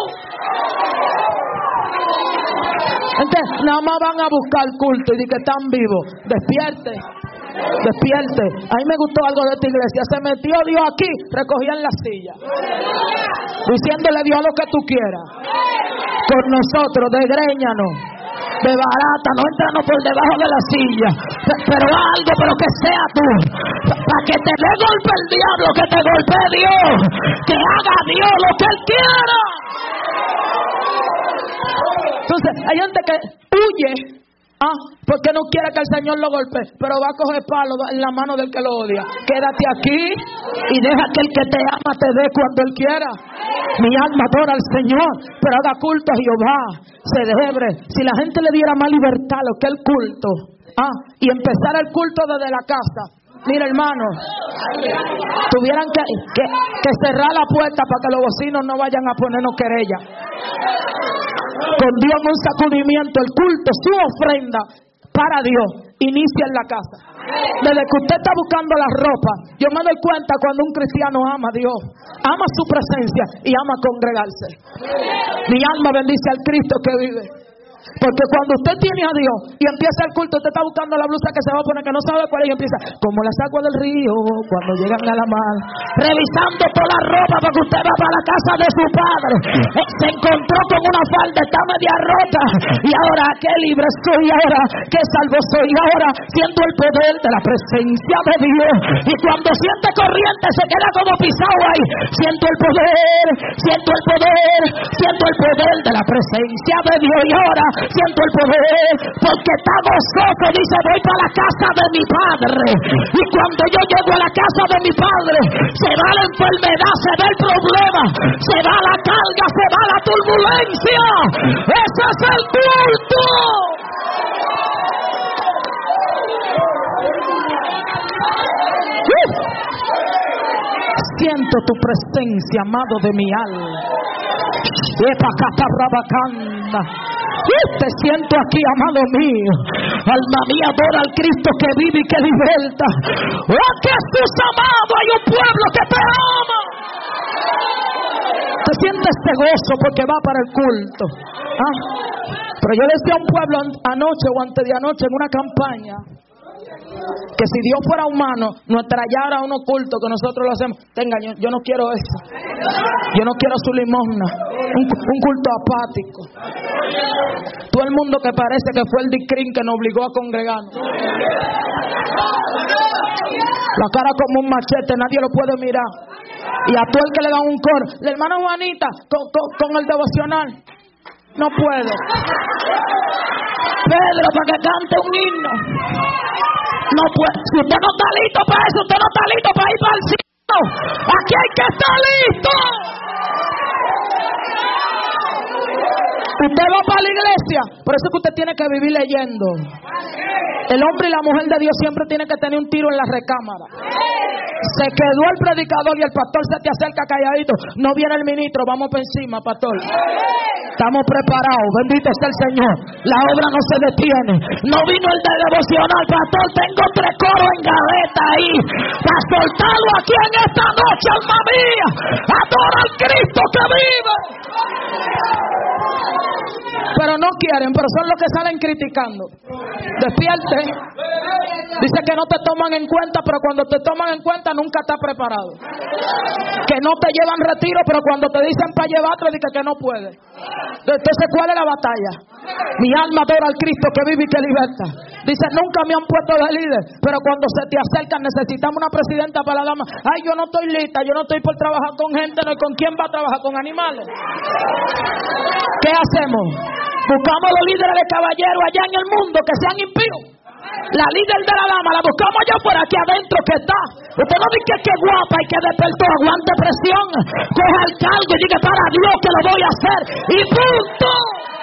Entonces, nada más van a buscar culto y dicen que están vivos. Despierte. Despierte. A mí me gustó algo de esta iglesia. Se metió Dios aquí, recogían la silla, diciéndole: Dios, lo que tú quieras. Con nosotros, desgréñanos, de barata, no entramos por debajo de la silla, pero algo, pero que sea tú, para que te dé golpe el diablo, que te golpee Dios, que haga Dios lo que Él quiera. Entonces hay gente que huye Porque no quiere que el Señor lo golpee, pero va a coger palo en la mano del que lo odia. Quédate aquí y deja que el que te ama te dé cuando Él quiera. Mi alma adora al Señor, pero haga culto a Jehová. Celebre. Si la gente le diera más libertad a lo que es el culto, y empezar el culto desde la casa. Mira, hermano, tuvieran que cerrar la puerta para que los vecinos no vayan a ponernos querella. Con Dios en un sacudimiento, el culto, su ofrenda para Dios, inicia en la casa. Desde que usted está buscando la ropa, yo me doy cuenta cuando un cristiano ama a Dios, ama su presencia y ama congregarse. Mi alma bendice al Cristo que vive. Porque cuando usted tiene a Dios y empieza el culto, usted está buscando la blusa que se va a poner, que no sabe cuál es, y empieza como las aguas del río cuando llegan a la mar, revisando toda la ropa porque usted va para la casa de su padre. Se encontró con una falda, está media rota, y ahora qué libre soy, ahora qué salvo soy, ahora siento el poder de la presencia de Dios. Y cuando siente corriente se queda como pisado ahí. Siento el poder, siento el poder, siento el poder de la presencia de Dios. Y ahora siento el poder porque está gozoso. Dice, voy para la casa de mi padre. Y cuando yo llego a la casa de mi padre, se va la enfermedad, se va el problema, se va la carga, se va la turbulencia. Ese es el culto. Siento tu presencia, amado de mi alma. Te siento aquí, amado mío. Alma mía, adora al Cristo que vive y que liberta. ¡Oh, que Jesús amado! Hay un pueblo que te ama. Te sientes este gozo porque va para el culto. Pero yo decía a un pueblo anoche o antes de anoche en una campaña que si Dios fuera humano, nos trayera un culto que nosotros lo hacemos. Tenga, yo no quiero eso. Yo no quiero su limosna. Un culto apático. Todo el mundo que parece que fue el discrín que nos obligó a congregarnos. La cara como un machete, nadie lo puede mirar. Y a todo el que le dan un coro, la hermana Juanita con el devocional, no puedo. Pedro, para que cante un himno. No puede. Si usted no está listo para eso, usted no está listo para ir para el cielo. Aquí hay que estar listo. Usted va para la iglesia, por eso es que usted tiene que vivir leyendo. El hombre y la mujer de Dios siempre tienen que tener un tiro en la recámara. Se quedó el predicador y el pastor se te acerca calladito. No viene el ministro, vamos por encima, pastor. Estamos preparados, bendito sea el Señor. La obra no se detiene. No vino el de devocional, pastor. Tengo 3 coros en gaveta ahí para soltarlo aquí en esta noche, alma mía. Adora al Cristo que vive. Pero no quieren, pero son los que salen criticando. Despierte. Dice que no te toman en cuenta, pero cuando te toman en cuenta nunca estás preparado. Que no te llevan retiro, pero cuando te dicen para llevarte, dices que no puedes. Entonces, ¿cuál es la batalla? Mi alma adora al Cristo que vive y que liberta. Dice, nunca me han puesto de líder, pero cuando se te acercan, necesitamos una presidenta para la dama. Ay, yo no estoy lista, yo no estoy por trabajar con gente, no. ¿Con quién va a trabajar? ¿Con animales? ¿Qué hacemos? Buscamos los líderes de caballeros allá en el mundo que sean impíos. La líder de la dama la buscamos allá por aquí adentro que está. Usted no dice que guapa y que despertó, aguante presión, coja el cargo y diga para Dios que lo voy a hacer y punto.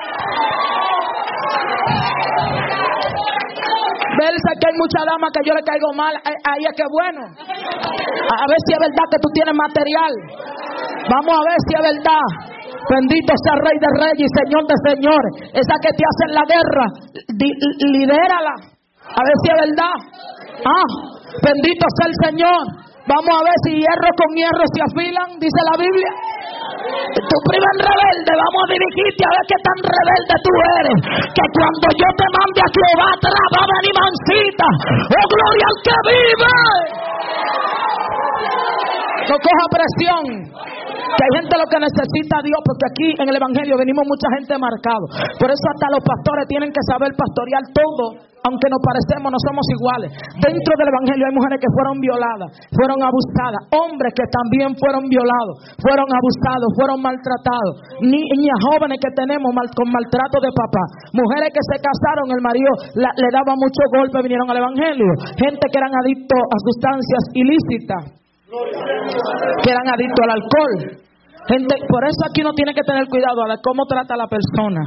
Verse que hay muchas damas que yo le caigo mal, ahí es que bueno. A ver si es verdad que tú tienes material. Vamos a ver si es verdad. Bendito sea Rey de Reyes y Señor de Señores. Esa que te hacen la guerra, lidérala. A ver si es verdad. Bendito sea el Señor. Vamos a ver si hierro con hierro se afilan, dice la Biblia. Tu prima en rebelde, vamos a dirigirte a ver qué tan rebelde tú eres. Que cuando yo te mande a Cleopatra va a venir mansita. ¡Oh, gloria al que vive! No coja presión. Que hay gente lo que necesita a Dios, porque aquí en el Evangelio venimos mucha gente marcado. Por eso hasta los pastores tienen que saber pastorear todo. Aunque nos parecemos, no somos iguales. Dentro del Evangelio hay mujeres que fueron violadas, fueron abusadas, hombres que también fueron violados, fueron abusados, fueron maltratados, niñas jóvenes que tenemos con maltrato de papá, mujeres que se casaron, el marido le daba mucho golpe, vinieron al Evangelio, gente que eran adictos a sustancias ilícitas, que eran adictos al alcohol. Gente, por eso aquí uno tiene que tener cuidado a ver cómo trata a la persona,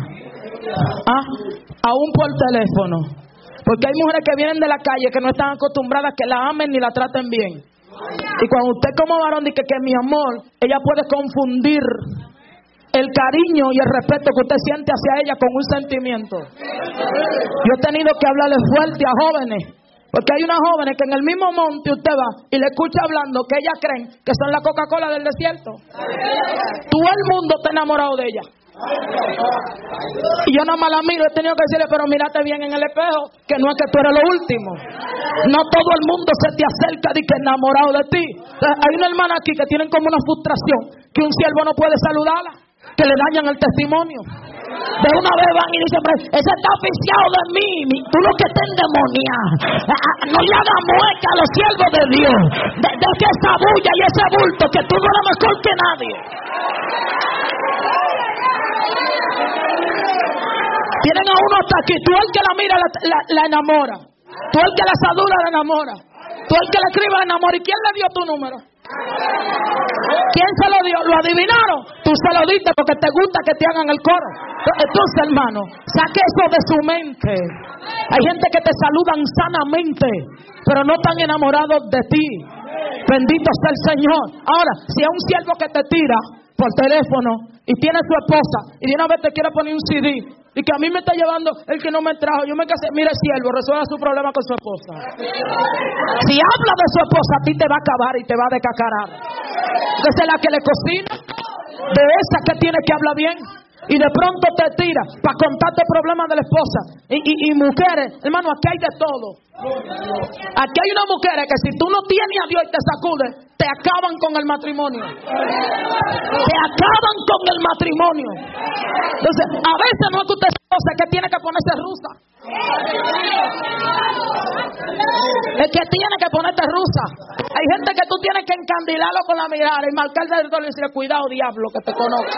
aún por teléfono. Porque hay mujeres que vienen de la calle que no están acostumbradas que la amen ni la traten bien. Y cuando usted como varón dice que mi amor, ella puede confundir el cariño y el respeto que usted siente hacia ella con un sentimiento. Yo he tenido que hablarle fuerte a jóvenes, porque hay unas jóvenes que en el mismo monte usted va y le escucha hablando que ellas creen que son la Coca-Cola del desierto. Todo el mundo está enamorado de ella. Y yo nada más la miro, he tenido que decirle, pero mírate bien en el espejo, que no es que tú eres lo último. No todo el mundo se te acerca de que enamorado de ti. Hay una hermana aquí que tienen como una frustración, que un siervo no puede saludarla, que le dañan el testimonio. De una vez van y dicen, ese está oficiado de mí, tú lo que estás endemoniado. No le hagas mueca a los siervos de Dios. De que esa bulla y ese bulto, que tú no eres mejor que nadie. Tienen a uno hasta aquí. Tú el que la mira la enamora. Tú el que la saluda la enamora. Tú el que la escribe la enamora. ¿Y quién le dio tu número? ¿Quién se lo dio? ¿Lo adivinaron? Tú se lo diste porque te gusta que te hagan el coro. Entonces, hermano, saque eso de su mente. Hay gente que te saludan sanamente, pero no están enamorados de ti. Bendito sea el Señor. Ahora, si es un siervo que te tira por teléfono y tiene su esposa y de una vez te quiere poner un CD y que a mí me está llevando el que no me trajo, yo me casé, mire siervo, resuelva su problema con su esposa. Si habla de su esposa, a ti te va a acabar y te va a decacarar. Esa es la que le cocina, de esa que tiene que hablar bien. Y de pronto te tira para contarte problemas de la esposa. Y mujeres, hermano, aquí hay de todo. Aquí hay unas mujeres que si tú no tienes a Dios y te sacudes, te acaban con el matrimonio. Te acaban con el matrimonio. Entonces, a veces no es que usted es que tiene que ponerse rusa. Es que tiene que ponerte rusa. Hay gente que tú tienes que encandilarlo con la mirada y marcarle el dedo y decirle, cuidado diablo que te conozco.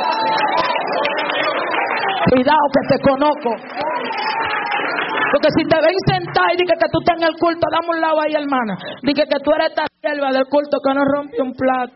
Cuidado que te conozco. Porque si te ven sentada y dices que tú estás en el culto, dame un lado ahí, hermana. Dice que tú eres esta sierva del culto que no rompe un plato.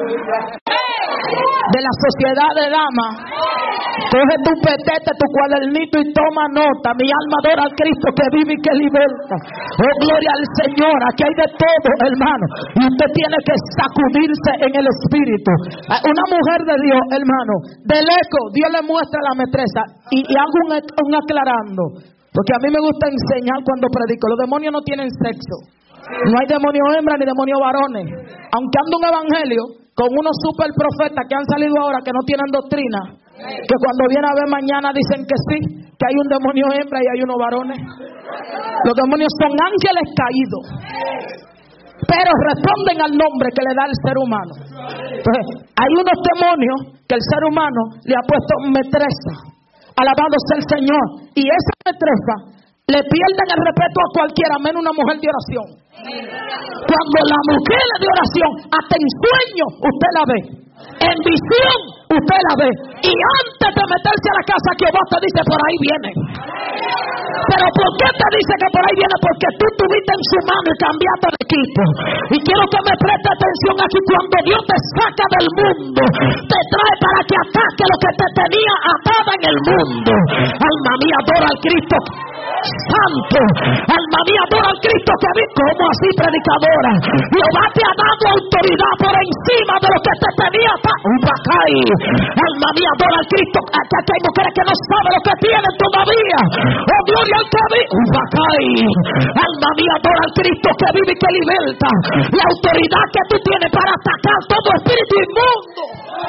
De la sociedad de damas. Coge tu petete, tu cuadernito y toma nota. Mi alma adora al Cristo que vive y que liberta. Oh, gloria al Señor. Aquí hay de todo, hermano. Y usted tiene que sacudirse en el espíritu. Una mujer de Dios, hermano, del eco, Dios le muestra la metresa. Y hago un aclarando. Porque a mí me gusta enseñar cuando predico. Los demonios no tienen sexo. No hay demonios hembras ni demonios varones. Aunque anda un evangelio con unos super profetas que han salido ahora que no tienen doctrina, que cuando viene a ver mañana dicen que sí, que hay un demonio hembra y hay unos varones. Los demonios son ángeles caídos, pero responden al nombre que le da el ser humano. Entonces, hay unos demonios que el ser humano le ha puesto metresa. Alabado sea el Señor. Y esa metresa le pierden el respeto a cualquiera, menos una mujer de oración. Cuando la mujer es de oración, hasta en sueño usted la ve, en visión usted la ve, y antes de meterse a la casa que vos te dice por ahí viene. Pero ¿por qué te dice que por ahí viene? Porque tú tuviste en su mano y cambiaste de equipo. Y quiero que me preste atención aquí. Cuando Dios te saca del mundo, te trae para que ataque lo que te tenía atada en el mundo. Alma mía, adora al Cristo Santo. Alma mía, adora al Cristo que vi. ¿Cómo así, predicadora? Jehová te ha dado autoridad por encima de lo que te tenía atada. Alma mía, adora al Cristo. Aquí hay mujeres que no saben lo que tienen todavía. Oh, gloria al que vive. Alma mía, adora al Cristo que vive y que liberta. La autoridad que tú tienes para atacar todo espíritu inmundo.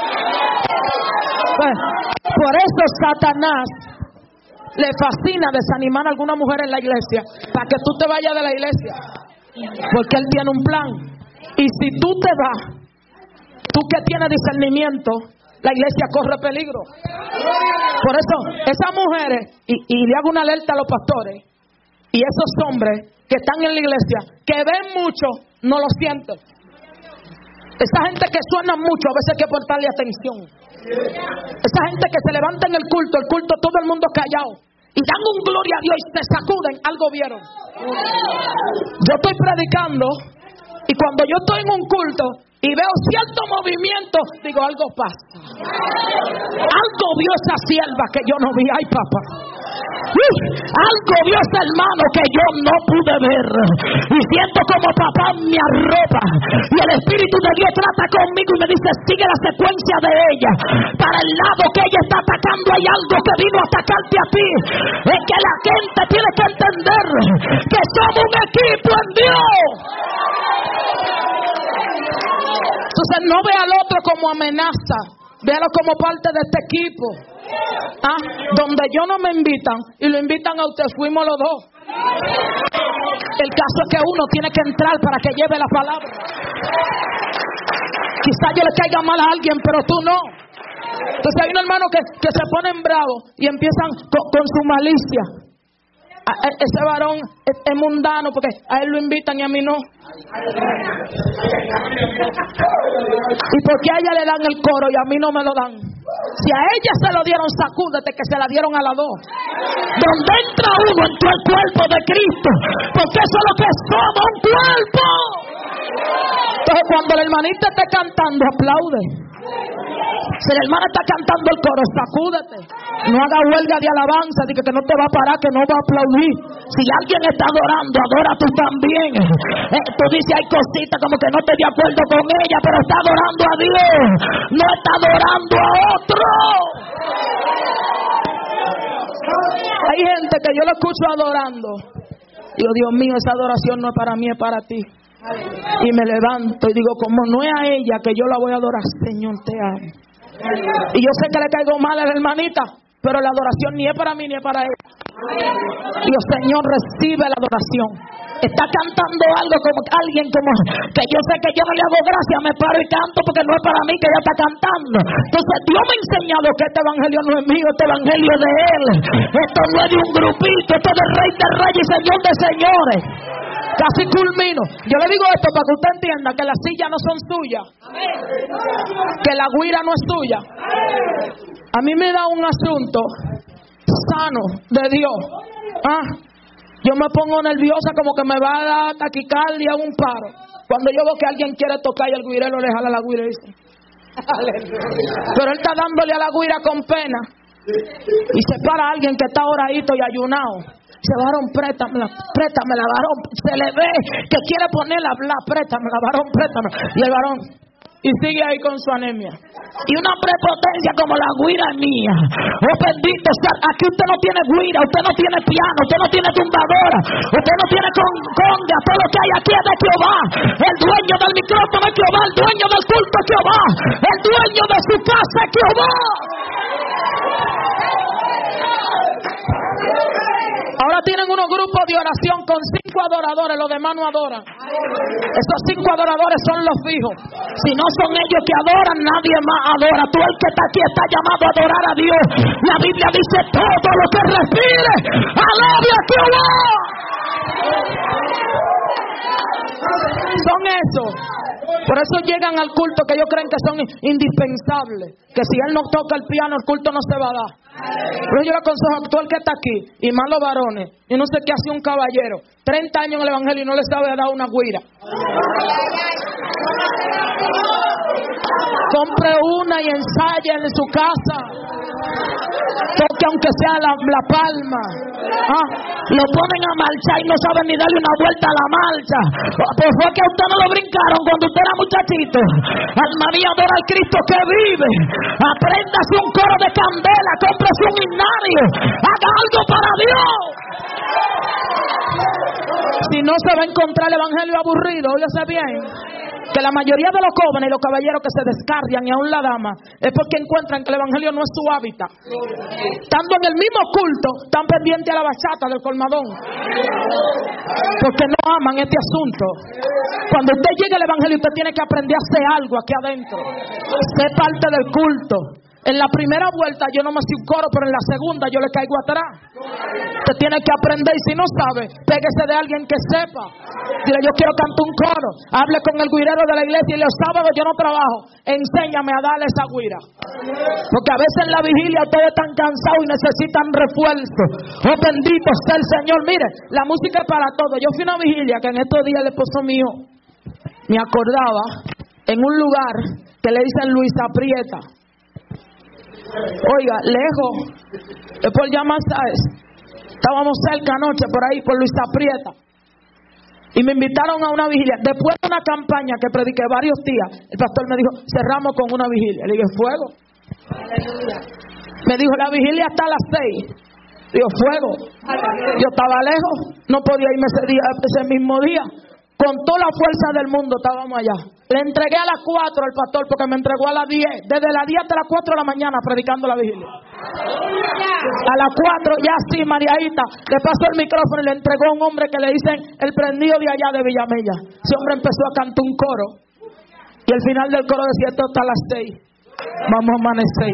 Por eso Satanás le fascina desanimar a alguna mujer en la iglesia para que tú te vayas de la iglesia, porque él tiene un plan. Y si tú te vas, tú tú que tienes discernimiento, la iglesia corre peligro. Por eso, esas mujeres, y le hago una alerta a los pastores, y esos hombres que están en la iglesia, que ven mucho, no lo sienten. Esa gente que suena mucho, a veces hay que prestarle atención. Esa gente que se levanta en el culto todo el mundo callado, y dan un gloria a Dios y se sacuden, algo vieron. Yo estoy predicando, y cuando yo estoy en un culto y veo cierto movimiento, digo, algo pasa. Algo vio esa sierva que yo no vi. Ay, papá. Algo vio ese hermano que yo no pude ver. Y siento como papá me arropa. Y el Espíritu de Dios trata conmigo y me dice, sigue la secuencia de ella. Para el lado que ella está atacando hay algo que vino a atacarte a ti. Es que la gente tiene que entender que somos un equipo en Dios. Entonces no ve al otro como amenaza, véalo como parte de este equipo. Donde yo no me invitan y lo invitan a usted, fuimos los dos. El caso es que uno tiene que entrar para que lleve la palabra. Quizás yo le caiga mal a alguien, pero tú no. Entonces hay un hermano que se ponen bravos y empiezan con su malicia. Ese varón es mundano porque a él lo invitan y a mí no. ¿Y por qué a ella le dan el coro y a mí no me lo dan? Si a ella se lo dieron, sacúdete que se la dieron a las dos. Donde entra uno, entró el cuerpo de Cristo, porque eso es lo que somos, un cuerpo. Entonces cuando la hermanita esté cantando, aplaude. Si la hermana está cantando el coro, sacúdete. No haga huelga de alabanza, de que no te va a parar, que no va a aplaudir. Si alguien está adorando, adora tú también. Tú dices, hay cositas como que no estoy de acuerdo con ella, pero está adorando a Dios, no está adorando a otro. Hay gente que yo lo escucho adorando. Digo, Dios mío, esa adoración no es para mí, es para ti. Y me levanto y digo, como no es a ella que yo la voy a adorar, Señor, te amo. Y yo sé que le caigo mal a la hermanita, pero la adoración ni es para mí ni es para ella. Dios, Señor, recibe la adoración. Está cantando algo como alguien como que yo sé que yo no le hago gracia, me paro y canto porque no es para mí que ella está cantando. Entonces Dios me ha enseñado que este evangelio no es mío, este evangelio es de Él. Esto no es de un grupito, esto es de Rey de Reyes y Señor de Señores. Casi culmino. Yo le digo esto para que usted entienda que las sillas no son suyas, que la guira no es suya. A mí me da un asunto sano de Dios. Yo me pongo nerviosa, como que me va a dar taquicardia, un paro. Cuando yo veo que alguien quiere tocar y el guirero le jala la guira y dice, pero él está dándole a la guira con pena. Y se para alguien que está oradito y ayunado. Dice, varón, préstamela, varón. Se le ve que quiere ponerla a hablar, préstamela, varón, préstamela. Y el varón, y sigue ahí con su anemia. Y una prepotencia como la guira mía. Oh bendito sea, aquí usted no tiene guira, usted no tiene piano, usted no tiene tumbadora, usted no tiene conga. Todo lo que hay aquí es de Jehová. El dueño del micrófono es Jehová, el dueño del culto es Jehová, el dueño de su casa es Jehová. Ahora tienen unos grupos de oración con 5 adoradores, los demás no adoran. Esos 5 adoradores son los fijos. Si no son ellos que adoran, nadie más adora. Tú el que está aquí está llamado a adorar a Dios. La Biblia dice, todo lo que respire, alabe a Jehová. Son esos. Por eso llegan al culto que ellos creen que son indispensables. Que si él no toca el piano, el culto no se va a dar. Pero yo le aconsejo a todo el que está aquí, y más los varones, y no sé qué hace un caballero, 30 años en el evangelio y no le sabe dar una guira. Compre una y ensaye en su casa. Toque aunque sea la palma. Lo ponen a marchar y no saben ni darle una vuelta a la marcha. Pues fue que a usted no lo brincaron cuando usted era muchachito. Alma mía, adora al Cristo que vive. Apréndase un coro de candela, cómprase un himnario, haga algo para Dios. Si no, se va a encontrar el evangelio aburrido. Óyase bien, que la mayoría de los jóvenes y los caballeros que se descarrian, y aún la dama, es porque encuentran que el evangelio no es su hábitat. Estando en el mismo culto, están pendientes a la bachata del colmadón, porque no aman este asunto. Cuando usted llegue al evangelio, usted tiene que aprender a hacer algo aquí adentro. Ser parte del culto. En la primera vuelta yo no me hacía un coro, pero en la segunda yo le caigo atrás. Usted tiene que aprender, y si no sabe, péguese de alguien que sepa. Dile, yo quiero cantar un coro. Hable con el guirero de la iglesia y los sábados yo no trabajo. Enséñame a darle esa guira. Porque a veces en la vigilia ustedes están cansados y necesitan refuerzo. Oh, bendito sea el Señor. Mire, la música es para todo. Yo fui a una vigilia que en estos días el esposo mío me acordaba, en un lugar que le dicen Luisa Prieta. Oiga, lejos, después ya más sabes, estábamos cerca anoche por ahí, por Luisa Prieta, y me invitaron a una vigilia. Después de una campaña que prediqué varios días, el pastor me dijo, cerramos con una vigilia. Le dije, fuego. Me dijo, la vigilia está a las 6. Digo, fuego. Yo estaba lejos, no podía irme ese mismo día. Con toda la fuerza del mundo estábamos allá. Le entregué a las 4 al pastor porque me entregó a las 10. Desde las 10 hasta las 4 de la mañana predicando la vigilia. A las 4 ya sí, Mariaita, le pasó el micrófono y le entregó a un hombre que le dicen el prendido de allá de Villamella. Ese hombre empezó a cantar un coro. Y al final del coro decía, esto hasta las 6. Vamos a amanecer.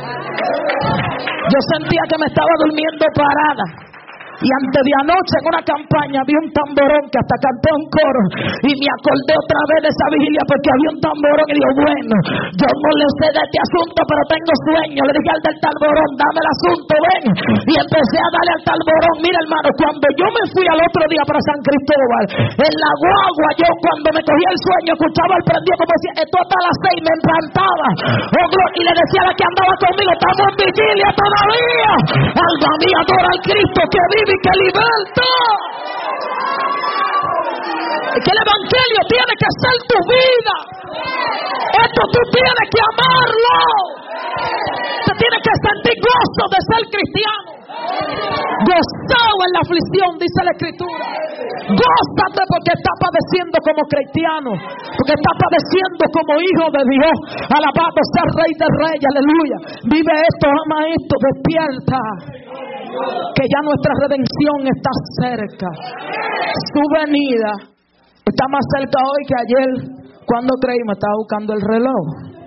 Yo sentía que me estaba durmiendo parada. Y antes de anoche en una campaña vi un tamborón que hasta canté un coro. Y me acordé otra vez de esa vigilia porque había un tamborón. Y digo, bueno, yo no le sé de este asunto, pero tengo sueño. Le dije al del tamborón, dame el asunto, ven. Y empecé a darle al tamborón. Mira, hermano, cuando yo me fui al otro día para San Cristóbal, en la guagua, yo cuando me cogía el sueño, escuchaba el prendido como decía, esto hasta las 6, me encantaba. Y le decía a la que andaba conmigo, estamos en vigilia todavía. Alma mía, adora al Cristo que vive y que liberta. Es que el evangelio tiene que ser tu vida. Esto tú tienes que amarlo. Te tienes que sentir gozo de ser cristiano. Gozado en la aflicción, dice la escritura. Gózate porque estás padeciendo como cristiano, porque estás padeciendo como hijo de Dios. Alabado sea el Rey de Reyes, aleluya. Vive esto, ama esto, despierta, que ya nuestra redención está cerca. Su venida está más cerca hoy que ayer. Cuando creí, me estaba buscando el reloj.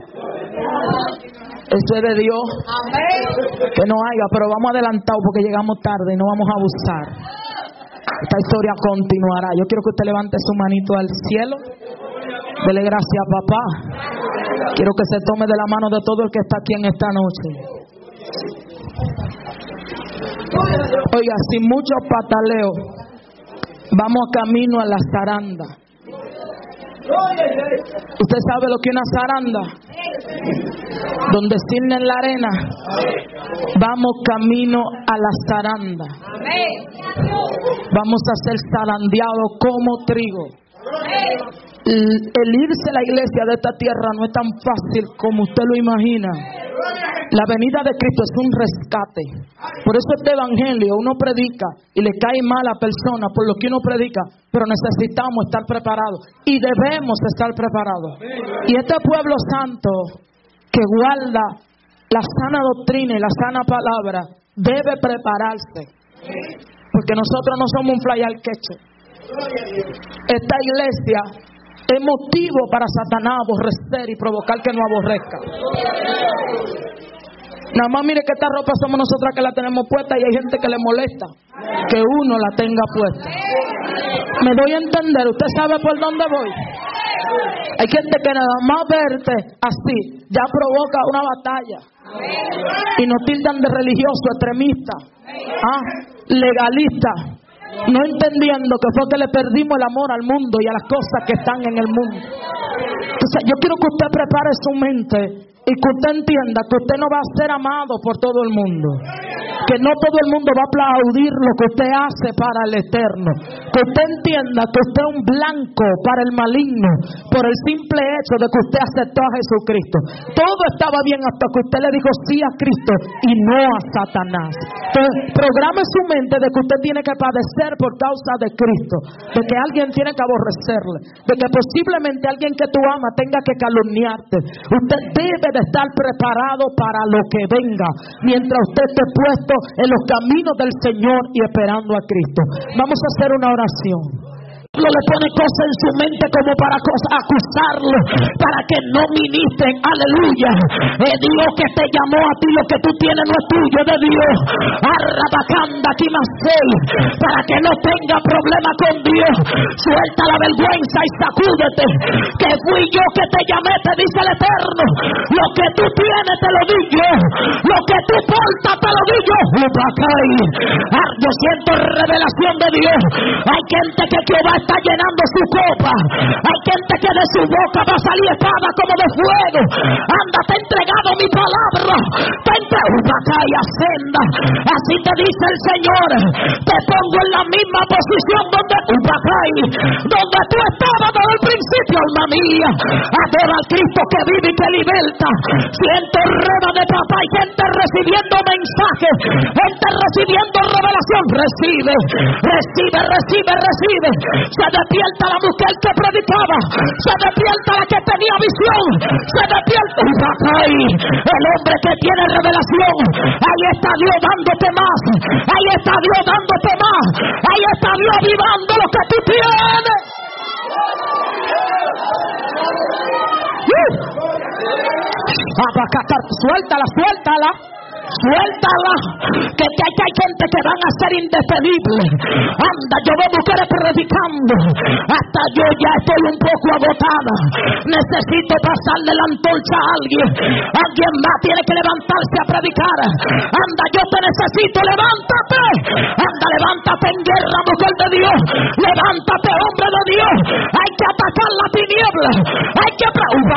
Eso es de Dios. Que no haya, pero vamos adelantados porque llegamos tarde y no vamos a abusar. Esta historia continuará. Yo quiero que usted levante su manito al cielo. Dele gracias a papá. Quiero que se tome de la mano de todo el que está aquí en esta noche. Oiga, sin mucho pataleo, vamos camino a la zaranda. ¿Usted sabe lo que es una zaranda? Donde cinden la arena. Vamos camino a la zaranda. Vamos a ser zarandeados como trigo. El irse a la iglesia de esta tierra no es tan fácil como usted lo imagina. La venida de Cristo es un rescate. Por eso este evangelio uno predica y le cae mal a la persona por lo que uno predica, pero necesitamos estar preparados y debemos estar preparados. Y este pueblo santo que guarda la sana doctrina y la sana palabra debe prepararse, porque nosotros no somos un fly al queche. Esta iglesia es motivo para Satanás aborrecer y provocar que no aborrezca. Nada más mire que esta ropa somos nosotras que la tenemos puesta y hay gente que le molesta que uno la tenga puesta. Me doy a entender, usted sabe por dónde voy. Hay gente que nada más verte así ya provoca una batalla y nos tildan de religioso, extremista, legalista, no entendiendo que fue que le perdimos el amor al mundo y a las cosas que están en el mundo. Entonces yo quiero que usted prepare su mente y que usted entienda que usted no va a ser amado por todo el mundo, que no todo el mundo va a aplaudir lo que usted hace para el eterno, que usted entienda que usted es un blanco para el maligno por el simple hecho de que usted aceptó a Jesucristo. Todo estaba bien hasta que usted le dijo sí a Cristo y no a Satanás. Entonces programe su mente de que usted tiene que padecer por causa de Cristo, de que alguien tiene que aborrecerle, de que posiblemente alguien que tú amas tenga que calumniarte. Usted debe de estar preparado para lo que venga, mientras usted esté puesto en los caminos del Señor y esperando a Cristo. Vamos a hacer una oración. le pone cosas en su mente como para acusarlo, para que no ministren. Aleluya. Es Dios que te llamó a ti. Lo que tú tienes no es tuyo, de Dios. Arrabacanda aquí más para que no tenga problema con Dios. Suelta la vergüenza y sacúdete, que fui yo que te llamé, te dice el Eterno. Lo que tú tienes te lo di yo, lo que tú portas te lo di yo. Yo siento revelación de Dios. Hay gente que Jehová está llenando su copa. Hay gente que de su boca va a salir espada como de fuego. Anda, te he entregado mi palabra, te entregado y ascenda. Así te dice el Señor. Te pongo en la misma posición donde tú estabas desde el principio, alma mía. Adora al Cristo que vive y que liberta. Siento rema de papá y gente recibiendo mensajes, gente recibiendo revelación. Recibe. Se despierta la mujer que predicaba, se despierta la que tenía visión, se despierta el hombre que tiene revelación. Ahí está Dios dándote más, ahí está Dios dándote más, ahí está Dios avivando lo que tú tienes. Suéltala. Que hay gente que van a ser indetenibles. Anda, yo veo mujeres predicando. Hasta yo ya estoy un poco agotada. Necesito pasarle la antorcha a alguien. Alguien más tiene que levantarse a predicar. Anda, yo te necesito, levántate. Anda, levántate en guerra, mujer de Dios. Levántate, hombre de Dios. Hay que atacar la tiniebla. Hay que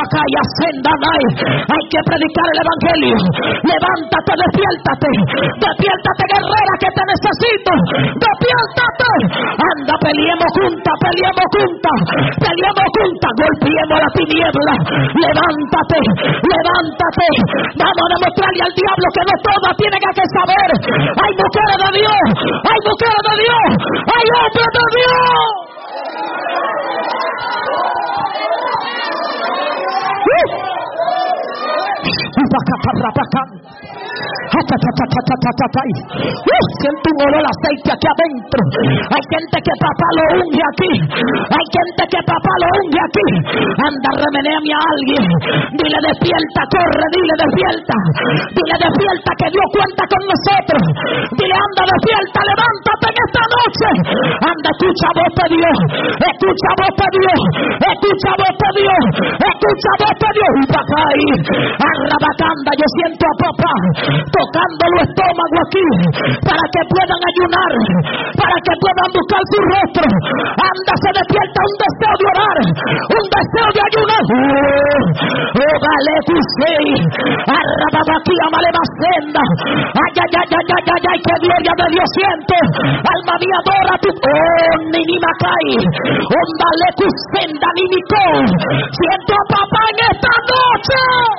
predicar el evangelio. Levántate, despiértate, guerrera, que te necesito. Despiértate. Anda, peleemos juntas, golpeemos la tiniebla. Levántate. Vamos a demostrarle al diablo que no todas tienen que saber. Hay mujeres de Dios, hay hombres de Dios. Siento un olor a aceite aquí adentro. Hay gente que papá lo unge aquí. Anda, remenéame a alguien. Dile despierta, corre, dile despierta. Dile despierta, que Dios cuenta con nosotros. Dile anda, despierta, levántate en esta noche. Anda, escucha voz de Dios. Arrabacanda, yo siento a papá tocando los estómagos aquí, para que puedan ayunar, para que puedan buscar su rostro. Anda, se despierta un deseo de orar, un deseo de ayunar. Vale, Cusey, Arrababaqui, Amalebacenda. Ay, que gloria de Dios siento. Alma mía, adora tu Ninimacay, Ondale Cusenda, Ninico. Siento a papá en esta noche.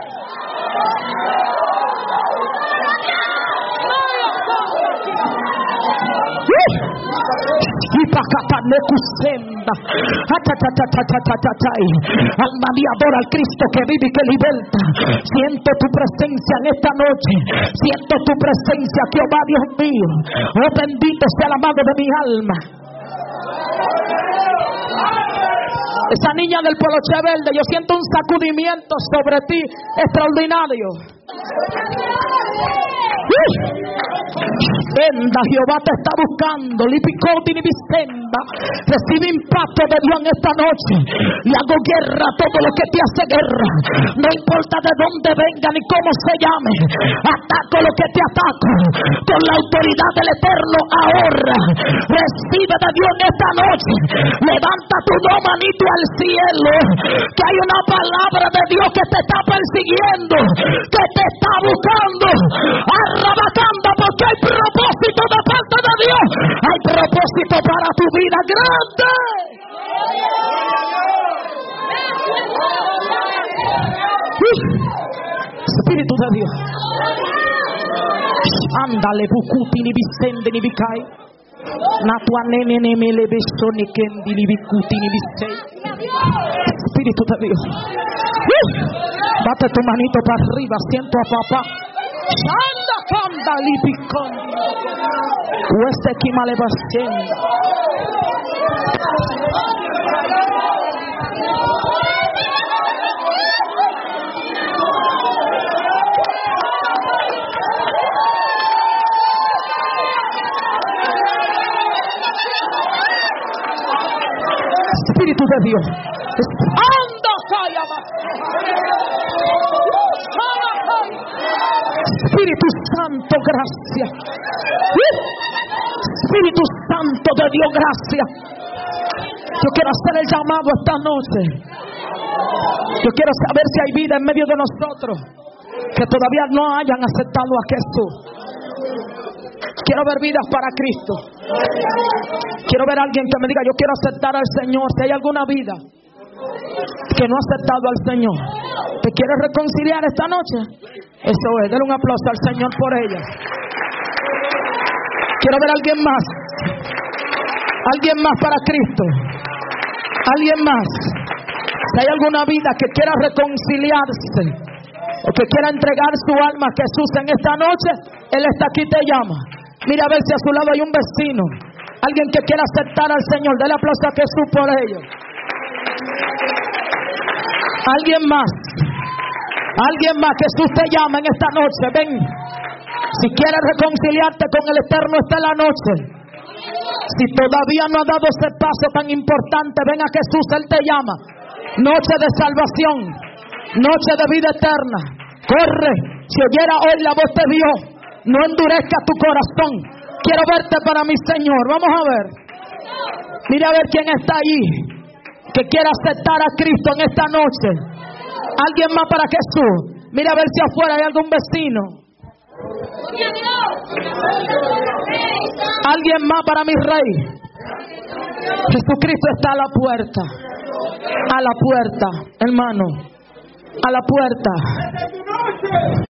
Alma mía, adora al Cristo que vive y que liberta. Siento tu presencia en esta noche. Siento tu presencia, Jehová Dios mío. Oh, bendito sea el amado de mi alma. Esa niña del poloche verde, yo siento un sacudimiento sobre ti extraordinario. Venda, Jehová te está buscando. Lipicoti ni Vicenda. Recibe impacto de Dios en esta noche. Y hago guerra a todo lo que te hace guerra. No importa de dónde venga ni cómo se llame. Ataco lo que te ataco con la autoridad del Eterno ahora. Recibe de Dios en esta noche. Levanta tu dos manitos al cielo, que hay una palabra de Dios que te está persiguiendo, que te está buscando. Arrabatando, porque hay propósito de parte de Dios. Hay propósito para tu vida grande. Espíritu de Dios. Ándale, bucuti ni vicende ni vicai. Natua nene neme le beso ni kendi ni bicuti ni bisei. Espíritu de Dios. Bate tu manito para arriba, siento a papá. Shanda kanda lipikon. Weste kimale basenda. de Dios. ¡Anda, cállate! Espíritu Santo, gracias. Espíritu Santo de Dios, gracias. Yo quiero hacer el llamado esta noche. Yo quiero saber si hay vida en medio de nosotros que todavía no hayan aceptado a Jesús. Quiero ver vidas para Cristo. Quiero ver a alguien que me diga: yo quiero aceptar al Señor. Si hay alguna vida que no ha aceptado al Señor, ¿te quieres reconciliar esta noche? Eso es, denle un aplauso al Señor por ella. Quiero ver a alguien más. Alguien más para Cristo. Alguien más. Si hay alguna vida que quiera reconciliarse o que quiera entregar su alma a Jesús en esta noche, Él está aquí, te llama. Mira a ver si a su lado hay un vecino, alguien que quiera aceptar al Señor. Dale aplauso a Jesús por ello. Alguien más. Alguien más. Jesús te llama en esta noche. Ven. Si quieres reconciliarte con el Eterno, esta es la noche. Si todavía no has dado ese paso tan importante, ven a Jesús, Él te llama. Noche de salvación, noche de vida eterna. Corre, si oyera hoy la voz de Dios, no endurezca tu corazón. Quiero verte para mi Señor. Vamos a ver. Mira a ver quién está allí que quiera aceptar a Cristo en esta noche. Alguien más para Jesús. Mira a ver si afuera hay algún vecino. Alguien más para mi Rey. Jesucristo está a la puerta. A la puerta, hermano. A la puerta.